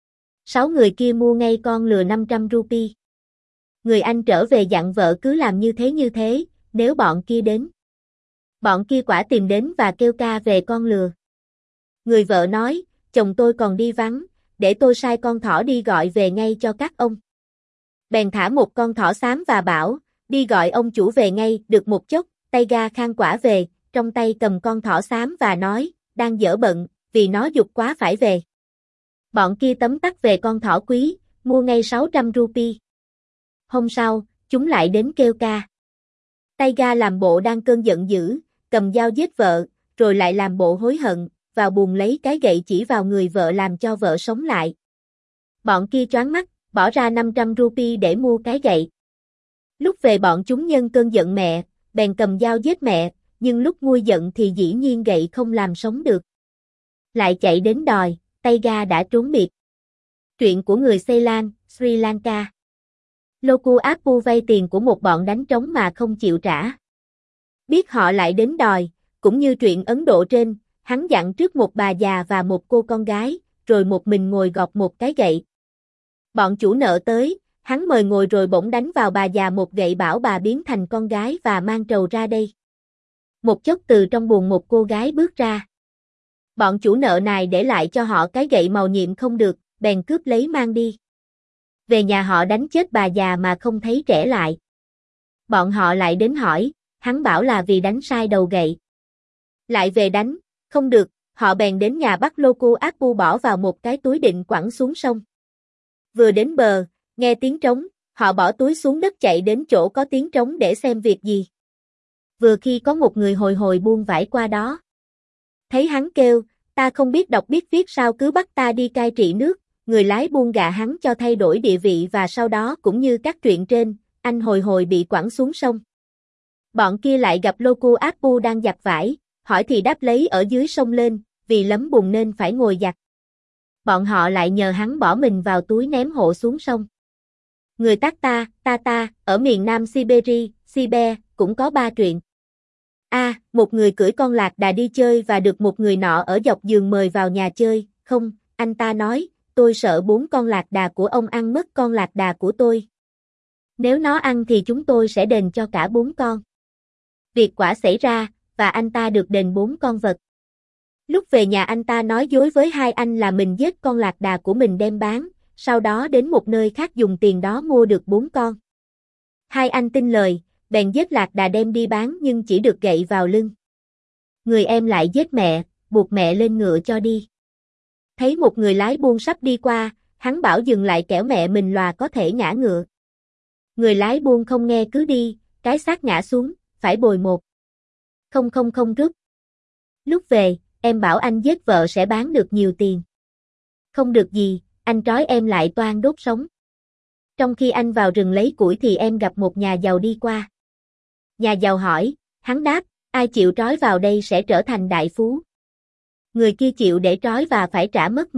6 người kia mua ngay con lừa 500 rupee. Người anh trở về dặn vợ cứ làm như thế, nếu bọn kia đến. Bọn kia quả tìm đến và kêu ca về con lừa. Người vợ nói, chồng tôi còn đi vắng, để tôi sai con thỏ đi gọi về ngay cho các ông. Bèn thả một con thỏ xám và bảo, đi gọi ông chủ về ngay, được một chốc, Taiga Khan quả về, trong tay cầm con thỏ xám và nói, đang dở bận, vì nó giục quá phải về. Bọn kia tấm tắc về con thỏ quý, mua ngay 600 rupee. Hôm sau, chúng lại đến kêu ca. Taiga làm bộ đang cơn giận dữ, cầm dao giết vợ, rồi lại làm bộ hối hận, vào buồng lấy cái gậy chỉ vào người vợ làm cho vợ sống lại. Bọn kia choáng mắt, bỏ ra 500 rupee để mua cái gậy. Lúc về bọn chúng nhân cơn giận mẹ, bèn cầm dao giết mẹ, nhưng lúc nguôi giận thì dĩ nhiên gậy không làm sống được. Lại chạy đến đòi, tay ga đã trốn biệt. Truyện của người Ceylon, Sri Lanka. Loku Appu vay tiền của một bọn đánh trống mà không chịu trả. Biết họ lại đến đòi, cũng như truyện Ấn Độ trên, hắn dặn trước một bà già và một cô con gái, rồi một mình ngồi gọt một cái gậy. Bọn chủ nợ tới, hắn mời ngồi rồi bỗng đánh vào bà già một gậy bảo bà biến thành con gái và mang trầu ra đây. Một chốc từ trong buồng một cô gái bước ra. Bọn chủ nợ này để lại cho họ cái gậy màu nhiệm không được, bèn cướp lấy mang đi. Về nhà họ đánh chết bà già mà không thấy trẻ lại. Bọn họ lại đến hỏi, hắn bảo là vì đánh sai đầu gậy. Lại về đánh, không được, họ bèn đến nhà bắt Loku Appu bỏ vào một cái túi định quẳng xuống sông. Vừa đến bờ, nghe tiếng trống, họ bỏ túi xuống đất chạy đến chỗ có tiếng trống để xem việc gì. Vừa khi có một người hồi hồi buôn vải qua đó. Thấy hắn kêu, ta không biết đọc biết viết sao cứ bắt ta đi cai trị nước, người lái buôn gạ hắn cho thay đổi địa vị và sau đó cũng như các chuyện trên, anh hồi hồi bị quẳng xuống sông. Bọn kia lại gặp Loku Appu đang giặt vải, hỏi thì đáp lấy ở dưới sông lên, vì lấm bùn nên phải ngồi giặt. Bọn họ lại nhờ hắn bỏ mình vào túi ném hộ xuống sông. Người Takta, Tata, ở miền Nam Siberia, Sibe, cũng có 3 chuyện. Một người cưỡi con lạc đà đi chơi và được một người nọ ở dọc giường mời vào nhà chơi, không, anh ta nói, tôi sợ 4 con lạc đà của ông ăn mất con lạc đà của tôi. Nếu nó ăn thì chúng tôi sẽ đền cho cả 4 con. Việc quả xảy ra, và anh ta được đền 4 con vật. Lúc về nhà anh ta nói dối với hai anh là mình giết con lạc đà của mình đem bán, sau đó đến một nơi khác dùng tiền đó mua được 4 con. Hai anh tin lời, bèn giết lạc đà đem đi bán nhưng chỉ được gậy vào lưng. Người em lại giết mẹ, buộc mẹ lên ngựa cho đi. Thấy một người lái buôn sắp đi qua, hắn bảo dừng lại kẻo mẹ mình lòa có thể ngã ngựa. Người lái buôn không nghe cứ đi, cái xác ngã xuống, phải bồi 1,000 rúp. Lúc về, em bảo anh giết vợ sẽ bán được nhiều tiền. Không được gì, anh trói em lại toan đốt sống. Trong khi anh vào rừng lấy củi thì em gặp một nhà giàu đi qua. Nhà giàu hỏi, hắn đáp, ai chịu trói vào đây sẽ trở thành đại phú. Người kia chịu để trói và phải trả mất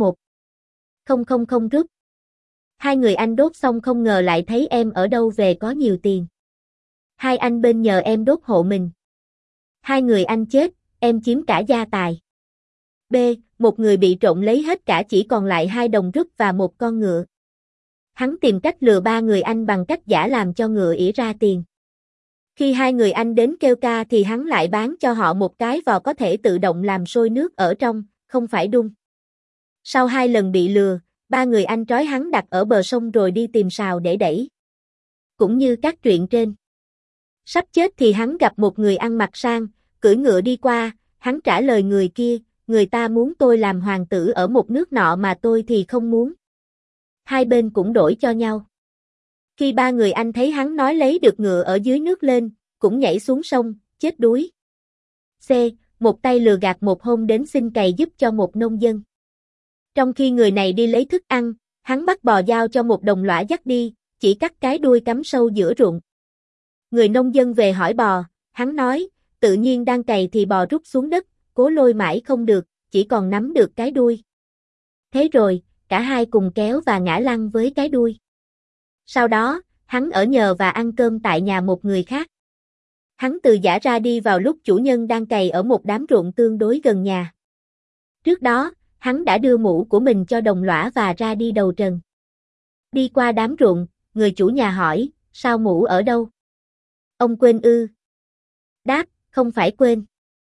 1,000 rúp. Hai người anh đốt xong không ngờ lại thấy em ở đâu về có nhiều tiền. Hai anh bên nhờ em đốt hộ mình. Hai người anh chết, em chiếm cả gia tài. B. Một người bị trộm lấy hết cả chỉ còn lại 2 đồng rúp và 1 con ngựa. Hắn tìm cách lừa 3 người anh bằng cách giả làm cho ngựa ỉa ra tiền. Khi 2 người anh đến kêu ca thì hắn lại bán cho họ một cái vò có thể tự động làm sôi nước ở trong, không phải đun. Sau 2 lần bị lừa, 3 người anh trói hắn đặt ở bờ sông rồi đi tìm sào để đẩy. Cũng như các chuyện trên. Sắp chết thì hắn gặp một người ăn mặc sang, cưỡi ngựa đi qua, hắn trả lời người kia, người ta muốn tôi làm hoàng tử ở một nước nọ mà tôi thì không muốn. Hai bên cũng đổi cho nhau. Khi 3 người anh thấy hắn nói lấy được ngựa ở dưới nước lên, cũng nhảy xuống sông, chết đuối. C. Một tay lừa gạt một hôm đến xin cày giúp cho một nông dân. Trong khi người này đi lấy thức ăn, hắn bắt bò giao cho một đồng lõa dắt đi, chỉ cắt cái đuôi cắm sâu giữa ruộng. Người nông dân về hỏi bò, hắn nói, tự nhiên đang cày thì bò rút xuống đất, cố lôi mãi không được, chỉ còn nắm được cái đuôi. Thế rồi, cả hai cùng kéo và ngã lăn với cái đuôi. Sau đó, hắn ở nhờ và ăn cơm tại nhà một người khác. Hắn từ giã ra đi vào lúc chủ nhân đang cày ở một đám ruộng tương đối gần nhà. Trước đó, hắn đã đưa mũ của mình cho đồng lõa và ra đi đầu trần. Đi qua đám ruộng, người chủ nhà hỏi, sao mũ ở đâu? Ông quên ư? Đáp, không phải quên.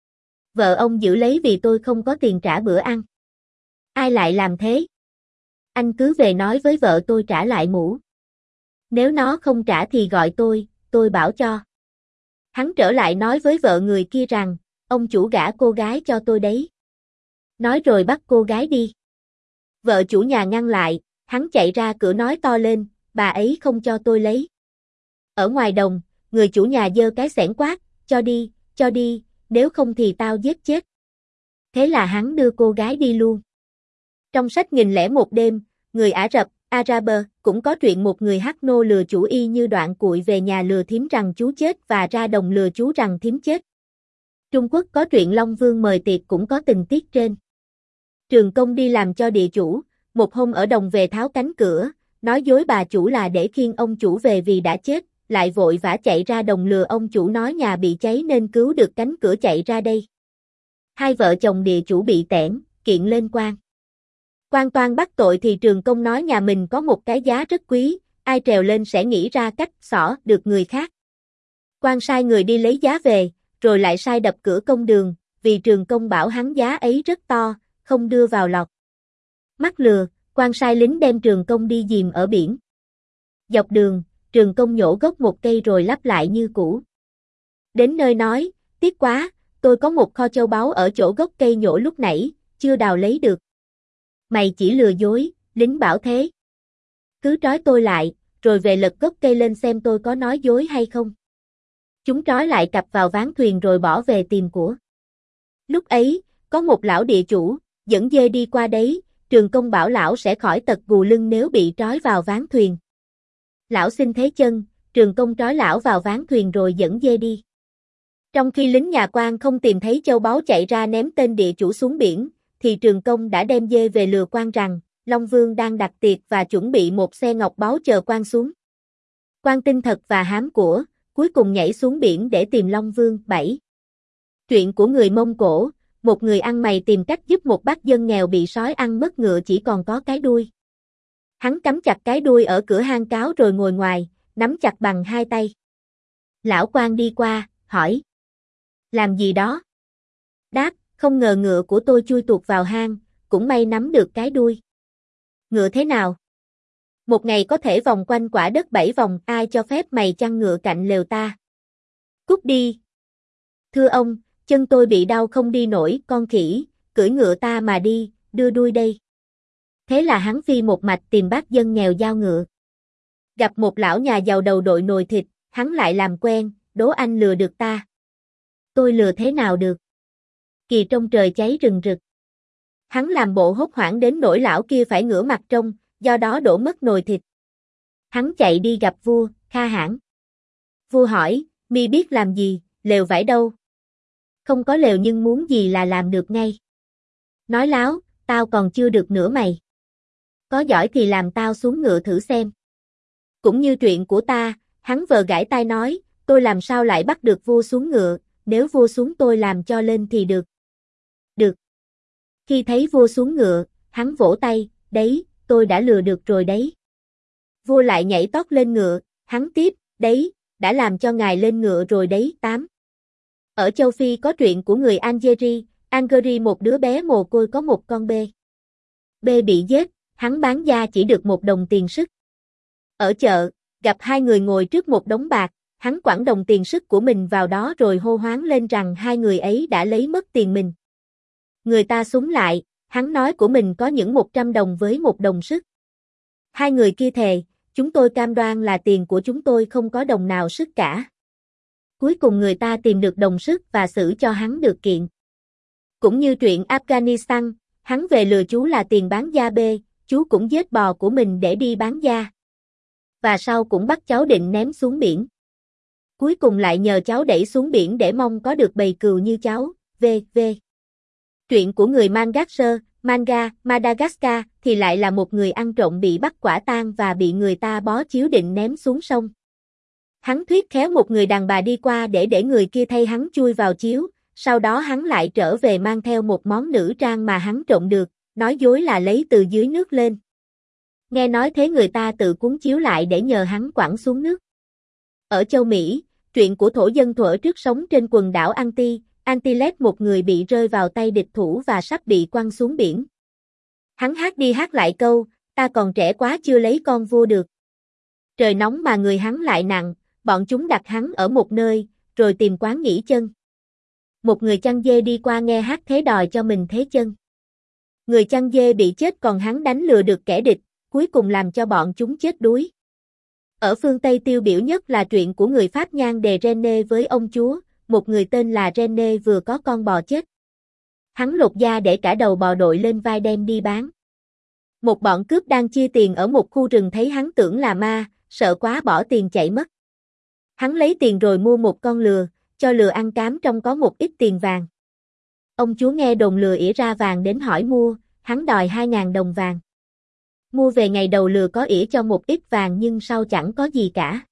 Vợ ông giữ lấy vì tôi không có tiền trả bữa ăn. Ai lại làm thế? Anh cứ về nói với vợ tôi trả lại mũ. Nếu nó không trả thì gọi tôi bảo cho. Hắn trở lại nói với vợ người kia rằng, ông chủ gả cô gái cho tôi đấy. Nói rồi bắt cô gái đi. Vợ chủ nhà ngăn lại, hắn chạy ra cửa nói to lên, bà ấy không cho tôi lấy. Ở ngoài đồng, người chủ nhà giơ cái xẻng quát, cho đi, nếu không thì tao giết chết. Thế là hắn đưa cô gái đi luôn. Trong sách 1001 đêm, người Ả Rập, Araber, cũng có truyện một người hắc nô lừa chủ y như đoạn cuội về nhà lừa thím rằng chú chết và ra đồng lừa chú rằng thím chết. Trung Quốc có truyện Long Vương mời tiệc cũng có tình tiết trên. Trường Công đi làm cho địa chủ, một hôm ở đồng về tháo cánh cửa, nói dối bà chủ là để khiêng ông chủ về vì đã chết, lại vội vã chạy ra đồng lừa ông chủ nói nhà bị cháy nên cứu được cánh cửa chạy ra đây. Hai vợ chồng địa chủ bị tẻn, kiện lên quan. Quan toan bắt tội thì Trường Công nói nhà mình có một cái giá rất quý, ai trèo lên sẽ nghĩ ra cách xỏ được người khác. Quan sai người đi lấy giá về, rồi lại sai đập cửa công đường, vì Trường Công bảo hắn giá ấy rất to, không đưa vào lọt. Mắc lừa, quan sai lính đem Trường Công đi dìm ở biển. Dọc đường, Trường Công nhổ gốc một cây rồi lắp lại như cũ. Đến nơi nói, tiếc quá, tôi có một kho châu báu ở chỗ gốc cây nhổ lúc nãy, chưa đào lấy được. Mày chỉ lừa dối, lính bảo thế. Cứ trói tôi lại, rồi về lật gốc cây lên xem tôi có nói dối hay không. Chúng trói lại cặp vào ván thuyền rồi bỏ về tìm của. Lúc ấy, có một lão địa chủ, dẫn dê đi qua đấy, Trường Công bảo lão sẽ khỏi tật gù lưng nếu bị trói vào ván thuyền. Lão xin thế chân, Trường Công trói lão vào ván thuyền rồi dẫn dê đi. Trong khi lính nhà quan không tìm thấy châu báu chạy ra ném tên địa chủ xuống biển, thì Trường Công đã đem dê về lừa quan rằng, Long Vương đang đặt tiệc và chuẩn bị một xe ngọc báu chờ quan xuống. Quan tin thật và hám của, cuối cùng nhảy xuống biển để tìm Long Vương. 7. Chuyện của người Mông Cổ, một người ăn mày tìm cách giúp một bác dân nghèo bị sói ăn mất ngựa chỉ còn có cái đuôi. Hắn cắm chặt cái đuôi ở cửa hang cáo rồi ngồi ngoài, nắm chặt bằng hai tay. Lão quan đi qua, hỏi. Làm gì đó? Đáp, không ngờ ngựa của tôi chui tuột vào hang, cũng may nắm được cái đuôi. Ngựa thế nào? Một ngày có thể vòng quanh quả đất 7 vòng, ai cho phép mày chăn ngựa cạnh lều ta? Cút đi. Thưa ông, chân tôi bị đau không đi nổi, con khỉ, cưỡi ngựa ta mà đi, đưa đuôi đây. Thế là hắn phi một mạch tìm bác dân nghèo giao ngựa. Gặp một lão nhà giàu đầu đội nồi thịt, hắn lại làm quen, đố anh lừa được ta. Tôi lừa thế nào được? Kỳ trong trời cháy rừng rực. Hắn làm bộ hốt hoảng đến nỗi lão kia phải ngửa mặt trông, do đó đổ mất nồi thịt. Hắn chạy đi gặp vua, Kha Hãn. Vua hỏi, mi biết làm gì, lều vải đâu? Không có lều nhưng muốn gì là làm được ngay. Nói láo, tao còn chưa được nữa mày. Có giỏi thì làm tao xuống ngựa thử xem. Cũng như chuyện của ta, hắn vờ gãi tai nói, tôi làm sao lại bắt được vua xuống ngựa, nếu vua xuống tôi làm cho lên thì được. Được. Khi thấy vua xuống ngựa, hắn vỗ tay, đấy, tôi đã lừa được rồi đấy. Vua lại nhảy tót lên ngựa, hắn tiếp, đấy, đã làm cho ngài lên ngựa rồi đấy. 8. Ở châu Phi có chuyện của người Algeria, một đứa bé mồ côi có một con bê. Bê bị giết, hắn bán da chỉ được 1 đồng tiền sức. Ở chợ, gặp hai người ngồi trước một đống bạc, hắn quẳng đồng tiền sức của mình vào đó rồi hô hoán lên rằng hai người ấy đã lấy mất tiền mình. Người ta súng lại, hắn nói của mình có những 100 đồng với 1 đồng sức. Hai người kia thề, chúng tôi cam đoan là tiền của chúng tôi không có đồng nào sức cả. Cuối cùng người ta tìm được đồng sức và xử cho hắn được kiện. Cũng như chuyện Afghanistan, hắn về lừa chú là tiền bán da bê, chú cũng giết bò của mình để đi bán da. Và sau cũng bắt cháu định ném xuống biển. Cuối cùng lại nhờ cháu đẩy xuống biển để mong có được bầy cừu như cháu, v.v. Chuyện của người Madagascar thì lại là một người ăn trộm bị bắt quả tang và bị người ta bó chiếu định ném xuống sông. Hắn thuyết khéo một người đàn bà đi qua để người kia thay hắn chui vào chiếu, sau đó hắn lại trở về mang theo một món nữ trang mà hắn trộm được, nói dối là lấy từ dưới nước lên. Nghe nói thế người ta tự cuốn chiếu lại để nhờ hắn quẳng xuống nước. Ở châu Mỹ, chuyện của thổ dân thuở trước sống trên quần đảo Antilles, một người bị rơi vào tay địch thủ và sắp bị quăng xuống biển. Hắn hát đi hát lại câu, ta còn trẻ quá chưa lấy con vua được. Trời nóng mà người hắn lại nặng, bọn chúng đặt hắn ở một nơi, rồi tìm quán nghỉ chân. Một người chăn dê đi qua nghe hát thế đòi cho mình thế chân. Người chăn dê bị chết còn hắn đánh lừa được kẻ địch, cuối cùng làm cho bọn chúng chết đuối. Ở phương Tây tiêu biểu nhất là chuyện của người Pháp Nhan de Rene với ông chúa, một người tên là Rene vừa có con bò chết. Hắn lột da để cả đầu bò đội lên vai đem đi bán. Một bọn cướp đang chia tiền ở một khu rừng thấy hắn tưởng là ma, sợ quá bỏ tiền chạy mất. Hắn lấy tiền rồi mua một con lừa, cho lừa ăn cám trong có một ít tiền vàng. Ông chúa nghe đồn lừa ỉa ra vàng đến hỏi mua, hắn đòi 2.000 đồng vàng. Mua về ngày đầu lừa có ỉa cho một ít vàng nhưng sau chẳng có gì cả.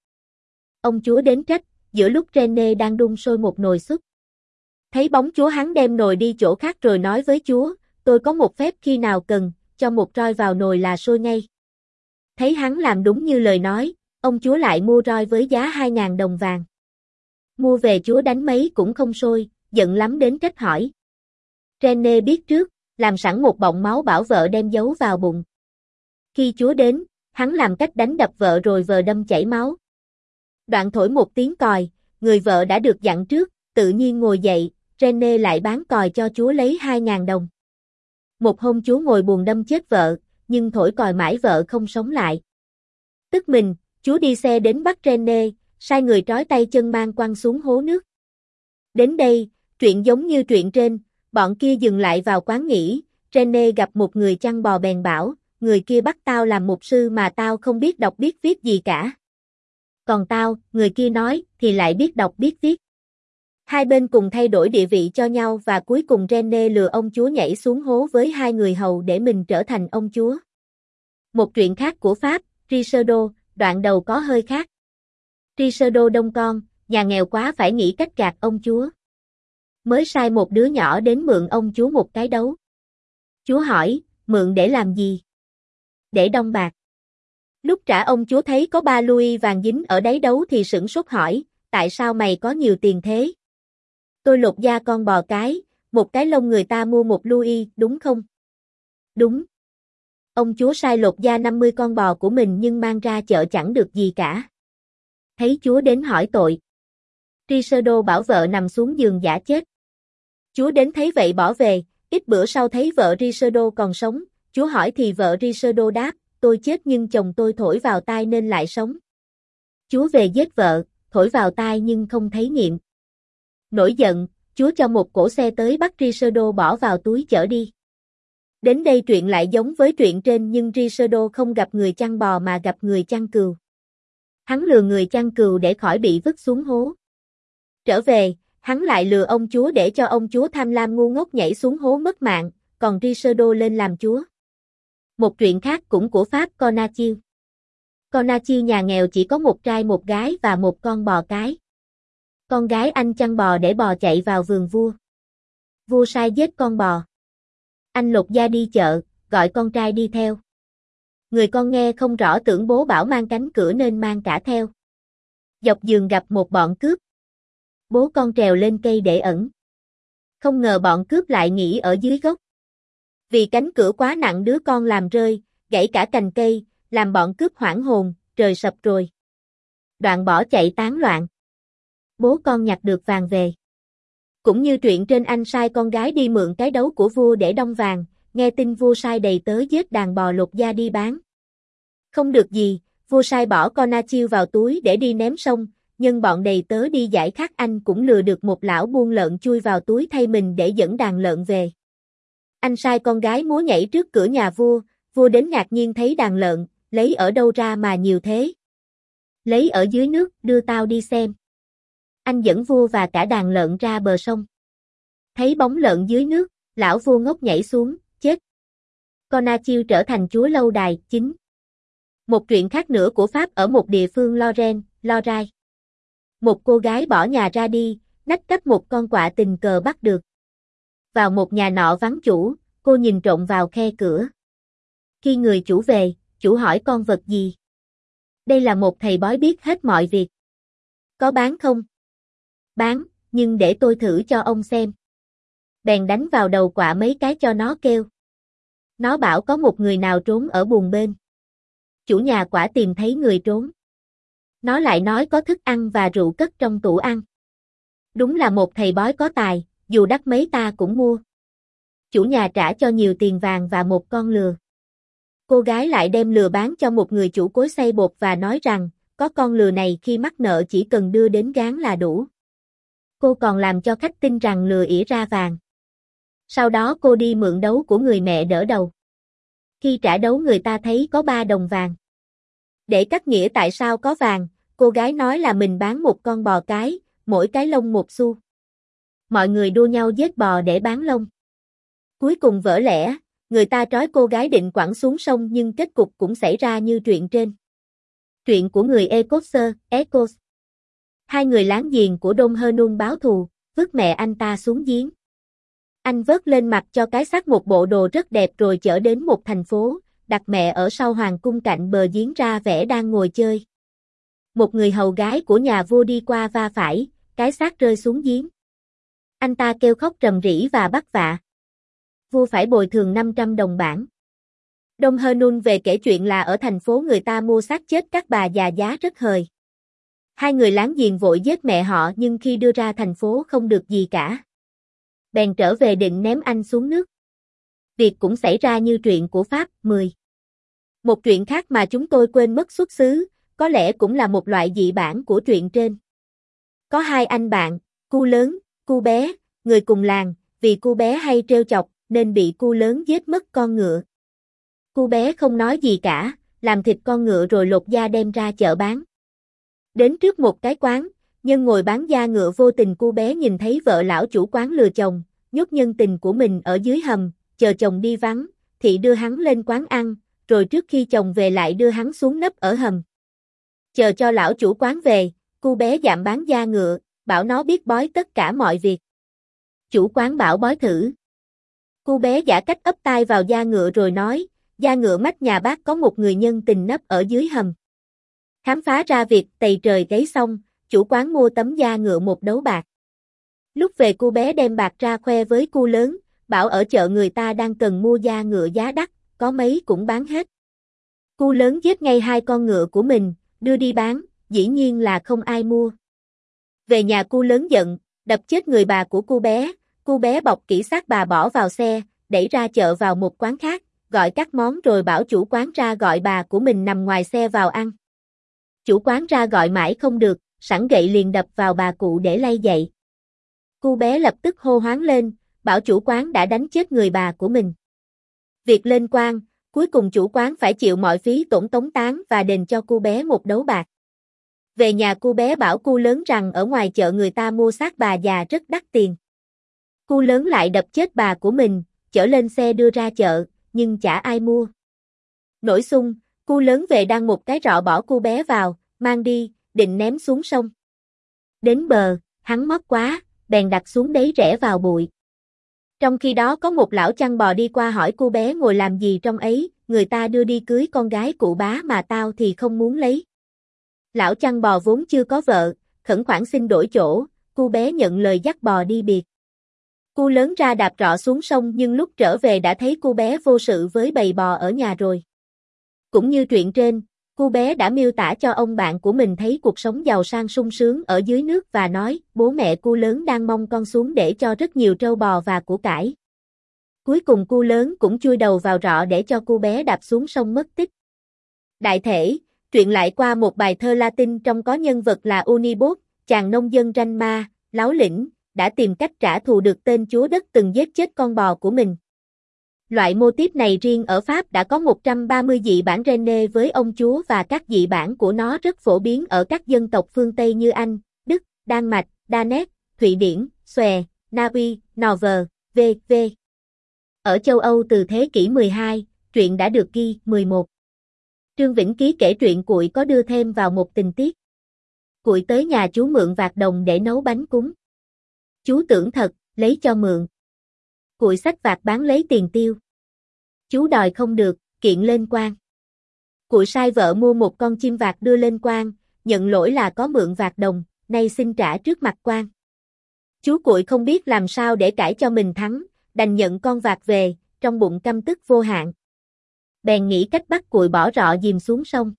Ông chúa đến trách, giữa lúc Rene đang đun sôi một nồi súp. Thấy bóng chúa hắn đem nồi đi chỗ khác rồi nói với chúa, tôi có một phép khi nào cần, cho một roi vào nồi là sôi ngay. Thấy hắn làm đúng như lời nói, ông chúa lại mua roi với giá 2.000 đồng vàng. Mua về chúa đánh mấy cũng không sôi, giận lắm đến trách hỏi. Rene biết trước, làm sẵn một bọng máu bảo vợ đem giấu vào bụng. Khi chúa đến, hắn làm cách đánh đập vợ rồi vờ đâm chảy máu. Đoạn thổi một tiếng còi, người vợ đã được dặn trước, tự nhiên ngồi dậy, Rene lại bán còi cho chúa lấy 2.000 đồng. Một hôm chúa ngồi buồn đâm chết vợ, nhưng thổi còi mãi vợ không sống lại. Tức mình, chúa đi xe đến bắt Rene, sai người trói tay chân mang quăng xuống hố nước. Đến đây, chuyện giống như chuyện trên, bọn kia dừng lại vào quán nghỉ, Rene gặp một người chăn bò bèn bảo, người kia bắt tao làm mục sư mà tao không biết đọc biết viết gì cả. Còn tao, người kia nói, thì lại biết đọc biết viết. Hai bên cùng thay đổi địa vị cho nhau và cuối cùng Rene lừa ông chúa nhảy xuống hố với hai người hầu để mình trở thành ông chúa. Một truyện khác của Pháp, Richardot, đoạn đầu có hơi khác. Richardot đông con, nhà nghèo quá phải nghĩ cách gạt ông chúa. Mới sai một đứa nhỏ đến mượn ông chúa một cái đấu. Chúa hỏi, mượn để làm gì? Để đong bạc. Lúc trả ông chúa thấy có 3 louis vàng dính ở đáy đấu thì sửng sốt hỏi, tại sao mày có nhiều tiền thế? Tôi lột da con bò cái, một cái lông người ta mua 1 louis, đúng không? Đúng. Ông chúa sai lột da 50 con bò của mình nhưng mang ra chợ chẳng được gì cả. Thấy chúa đến hỏi tội. Richardot bảo vợ nằm xuống giường giả chết. Chúa đến thấy vậy bỏ về, ít bữa sau thấy vợ Richardot còn sống, chúa hỏi thì vợ Richardot đáp, tôi chết nhưng chồng tôi thổi vào tai nên lại sống. Chúa về giết vợ, thổi vào tai nhưng không thấy nghiệm. Nổi giận, chúa cho một cỗ xe tới bắt Richardot bỏ vào túi chở đi. Đến đây truyện lại giống với truyện trên nhưng Richardot không gặp người chăn bò mà gặp người chăn cừu. Hắn lừa người chăn cừu để khỏi bị vứt xuống hố. Trở về, hắn lại lừa ông chúa để cho ông chúa tham lam ngu ngốc nhảy xuống hố mất mạng, còn Richardot lên làm chúa. Một truyện khác cũng của Pháp Conachille. Conachille nhà nghèo chỉ có một trai một gái và một con bò cái. Con gái anh chăn bò để bò chạy vào vườn vua. Vua sai giết con bò. Anh lột da đi chợ, gọi con trai đi theo. Người con nghe không rõ tưởng bố bảo mang cánh cửa nên mang cả theo. Dọc giường gặp một bọn cướp. Bố con trèo lên cây để ẩn. Không ngờ bọn cướp lại nghỉ ở dưới gốc. Vì cánh cửa quá nặng đứa con làm rơi, gãy cả cành cây, làm bọn cướp hoảng hồn, trời sập rồi. Đoạn bỏ chạy tán loạn. Bố con nhặt được vàng về. Cũng như truyện trên anh sai con gái đi mượn cái đấu của vua để đong vàng, nghe tin vua sai đầy tớ giết đàn bò lột da đi bán. Không được gì, vua sai bỏ Conachille vào túi để đi ném sông, nhưng bọn đầy tớ đi giải khát anh cũng lừa được một lão buôn lợn chui vào túi thay mình để dẫn đàn lợn về. Anh sai con gái múa nhảy trước cửa nhà vua, vua đến ngạc nhiên thấy đàn lợn, lấy ở đâu ra mà nhiều thế? Lấy ở dưới nước, đưa tao đi xem. Anh dẫn vua và cả đàn lợn ra bờ sông. Thấy bóng lợn dưới nước, lão vua ngốc nhảy xuống, chết. Conachille trở thành chúa lâu đài, 9. Một truyện khác nữa của Pháp ở một địa phương Lorraine, Lorraine. Một cô gái bỏ nhà ra đi, nách cắp một con quạ tình cờ bắt được. Vào một nhà nọ vắng chủ, cô nhìn trộm vào khe cửa. Khi người chủ về, chủ hỏi con vật gì? Đây là một thầy bói biết hết mọi việc. Có bán không? Bán, nhưng để tôi thử cho ông xem. Bèn đánh vào đầu quạ mấy cái cho nó kêu. Nó bảo có một người nào trốn ở buồng bên. Chủ nhà quạ tìm thấy người trốn. Nó lại nói có thức ăn và rượu cất trong tủ ăn. Đúng là một thầy bói có tài, dù đắt mấy ta cũng mua. Chủ nhà trả cho nhiều tiền vàng và một con lừa. Cô gái lại đem lừa bán cho một người chủ cối xay bột và nói rằng, có con lừa này khi mắc nợ chỉ cần đưa đến gán là đủ. Cô còn làm cho khách tin rằng lừa ỉa ra vàng. Sau đó cô đi mượn đấu của người mẹ đỡ đầu. Khi trả đấu người ta thấy có 3 đồng vàng. Để cắt nghĩa tại sao có vàng, cô gái nói là mình bán một con bò cái, mỗi cái lông 1 xu. Mọi người đua nhau giết bò để bán lông. Cuối cùng vỡ lẽ, người ta trói cô gái định quẳng xuống sông nhưng kết cục cũng xảy ra như truyện trên. Truyện của người Ecos. Hai người láng giềng của Dom Hernun báo thù, vứt mẹ anh ta xuống giếng. Anh vớt lên mặt cho cái xác một bộ đồ rất đẹp rồi chở đến một thành phố, đặt mẹ ở sau hoàng cung cạnh bờ giếng ra vẻ đang ngồi chơi. Một người hầu gái của nhà vua đi qua va phải, cái xác rơi xuống giếng. Anh ta kêu khóc rầm rĩ và bắt vạ. Vua phải bồi thường 500 đồng bảng. Dom Hernun về kể chuyện là ở thành phố người ta mua xác chết các bà già giá rất hời. Hai người láng giềng vội giết mẹ họ nhưng khi đưa ra thành phố không được gì cả. Bèn trở về định ném anh xuống nước. Việc cũng xảy ra như truyện của Pháp 10. Một truyện khác mà chúng tôi quên mất xuất xứ, có lẽ cũng là một loại dị bản của truyện trên. Có hai anh bạn, cu lớn, cu bé, người cùng làng, vì cu bé hay trêu chọc nên bị cu lớn giết mất con ngựa. Cu bé không nói gì cả, làm thịt con ngựa rồi lột da đem ra chợ bán. Đến trước một cái quán, nhân ngồi bán da ngựa vô tình cu bé nhìn thấy vợ lão chủ quán lừa chồng, nhốt nhân tình của mình ở dưới hầm, chờ chồng đi vắng, thì đưa hắn lên quán ăn, rồi trước khi chồng về lại đưa hắn xuống nấp ở hầm. Chờ cho lão chủ quán về, cu bé dạm bán da ngựa, bảo nó biết bói tất cả mọi việc. Chủ quán bảo bói thử. Cu bé giả cách ấp tai vào da ngựa rồi nói, da ngựa mách nhà bác có một người nhân tình nấp ở dưới hầm. Khám phá ra việc tày trời gáy xong, chủ quán mua tấm da ngựa một đấu bạc. Lúc về cu bé đem bạc ra khoe với cu lớn, bảo ở chợ người ta đang cần mua da ngựa giá đắt, có mấy cũng bán hết. Cu lớn giết ngay hai con ngựa của mình, đưa đi bán, dĩ nhiên là không ai mua. Về nhà cu lớn giận, đập chết người bà của cu bé bọc kỹ xác bà bỏ vào xe, đẩy ra chợ vào một quán khác, gọi các món rồi bảo chủ quán ra gọi bà của mình nằm ngoài xe vào ăn. Chủ quán ra gọi mãi không được, sẵn gậy liền đập vào bà cụ để lay dậy. Cu bé lập tức hô hoáng lên, bảo chủ quán đã đánh chết người bà của mình. Việc lên quan, cuối cùng chủ quán phải chịu mọi phí tổn tống táng và đền cho cu bé một đấu bạc. Về nhà cu bé bảo cu lớn rằng ở ngoài chợ người ta mua xác bà già rất đắt tiền. Cu lớn lại đập chết bà của mình, chở lên xe đưa ra chợ, nhưng chả ai mua. Nổi xung, cu lớn về đăng một cái rọ bỏ cu bé vào, mang đi, định ném xuống sông. Đến bờ, hắn mót quá, bèn đặt xuống đấy rẽ vào bụi. Trong khi đó có một lão chăn bò đi qua hỏi cu bé ngồi làm gì trong ấy, người ta đưa đi cưới con gái cụ bá mà tao thì không muốn lấy. Lão chăn bò vốn chưa có vợ, khẩn khoản xin đổi chỗ, cu bé nhận lời dắt bò đi biệt. Cu lớn ra đạp rọ xuống sông nhưng lúc trở về đã thấy cu bé vô sự với bầy bò ở nhà rồi. Cũng như truyện trên, cu bé đã miêu tả cho ông bạn của mình thấy cuộc sống giàu sang sung sướng ở dưới nước và nói bố mẹ cu lớn đang mong con xuống để cho rất nhiều trâu bò và của cải. Cuối cùng cu lớn cũng chui đầu vào rọ để cho cu bé đạp xuống sông mất tích. Đại thể, truyện lại qua một bài thơ Latin trong có nhân vật là Unibos, chàng nông dân ranh ma, láo lĩnh, đã tìm cách trả thù được tên chúa đất từng giết chết con bò của mình. Loại mô típ này riêng ở Pháp đã có 130 dị bản Rene với ông chúa và các dị bản của nó rất phổ biến ở các dân tộc phương Tây như Anh, Đức, Đan Mạch, Danemark, Thụy Điển, Xòe, Na Uy, Norvège, v.v. Ở châu Âu từ thế kỷ 12, truyện đã được ghi 11. Trương Vĩnh Ký kể truyện Cuội có đưa thêm vào một tình tiết. Cuội tới nhà chú mượn vạc đồng để nấu bánh cúng. Chú tưởng thật, lấy cho mượn. Cuội xách vạc bán lấy tiền tiêu. Chú đòi không được, kiện lên quan. Cuội sai vợ mua một con chim vạc đưa lên quan, nhận lỗi là có mượn vạc đồng, nay xin trả trước mặt quan. Chú Cuội không biết làm sao để cãi cho mình thắng, đành nhận con vạc về, trong bụng căm tức vô hạn. Bèn nghĩ cách bắt Cuội bỏ rọ dìm xuống sông.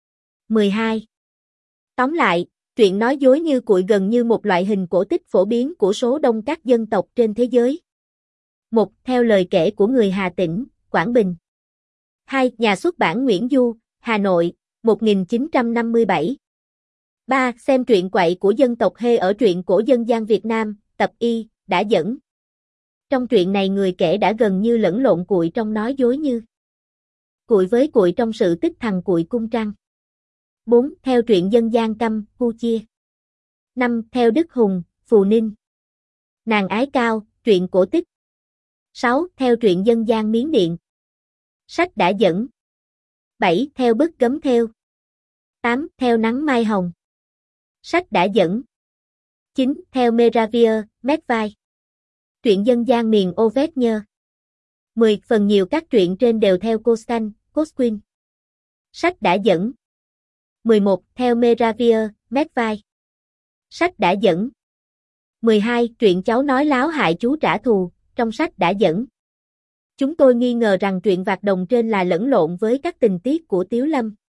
12. Tóm lại, truyện nói dối như Cuội gần như một loại hình cổ tích phổ biến của số đông các dân tộc trên thế giới. 1. Theo lời kể của người Hà Tĩnh, Quảng Bình. 2. Nhà xuất bản Nguyễn Du, Hà Nội, 1957. 3. Xem truyện quậy của dân tộc Hê ở truyện cổ dân gian Việt Nam, tập Y, đã dẫn. Trong truyện này người kể đã gần như lẫn lộn Cuội trong nói dối như Cuội với Cuội trong sự tích thằng Cuội cung trăng. 4. Theo truyện dân gian Campuchia. 5. Theo Đức Hùng, Phù Ninh. Nàng ái cao, truyện cổ tích. 6. Theo truyện dân gian Miến Điện. Sách đã dẫn. 7. Theo bức gấm thêu. 8. Theo nắng mai hồng. Sách đã dẫn. 9. Theo Meravia, Medvai. Truyện dân gian miền Auvergne. 10. Phần nhiều các truyện trên đều theo Costan, Cosquin. Sách đã dẫn. 11. Theo Meravia, Medvai. Sách đã dẫn. 12. Truyện cháu nói láo hại chú trả thù, trong sách đã dẫn. Chúng tôi nghi ngờ rằng truyện Vạc Đồng trên là lẫn lộn với các tình tiết của Tiếu Lâm.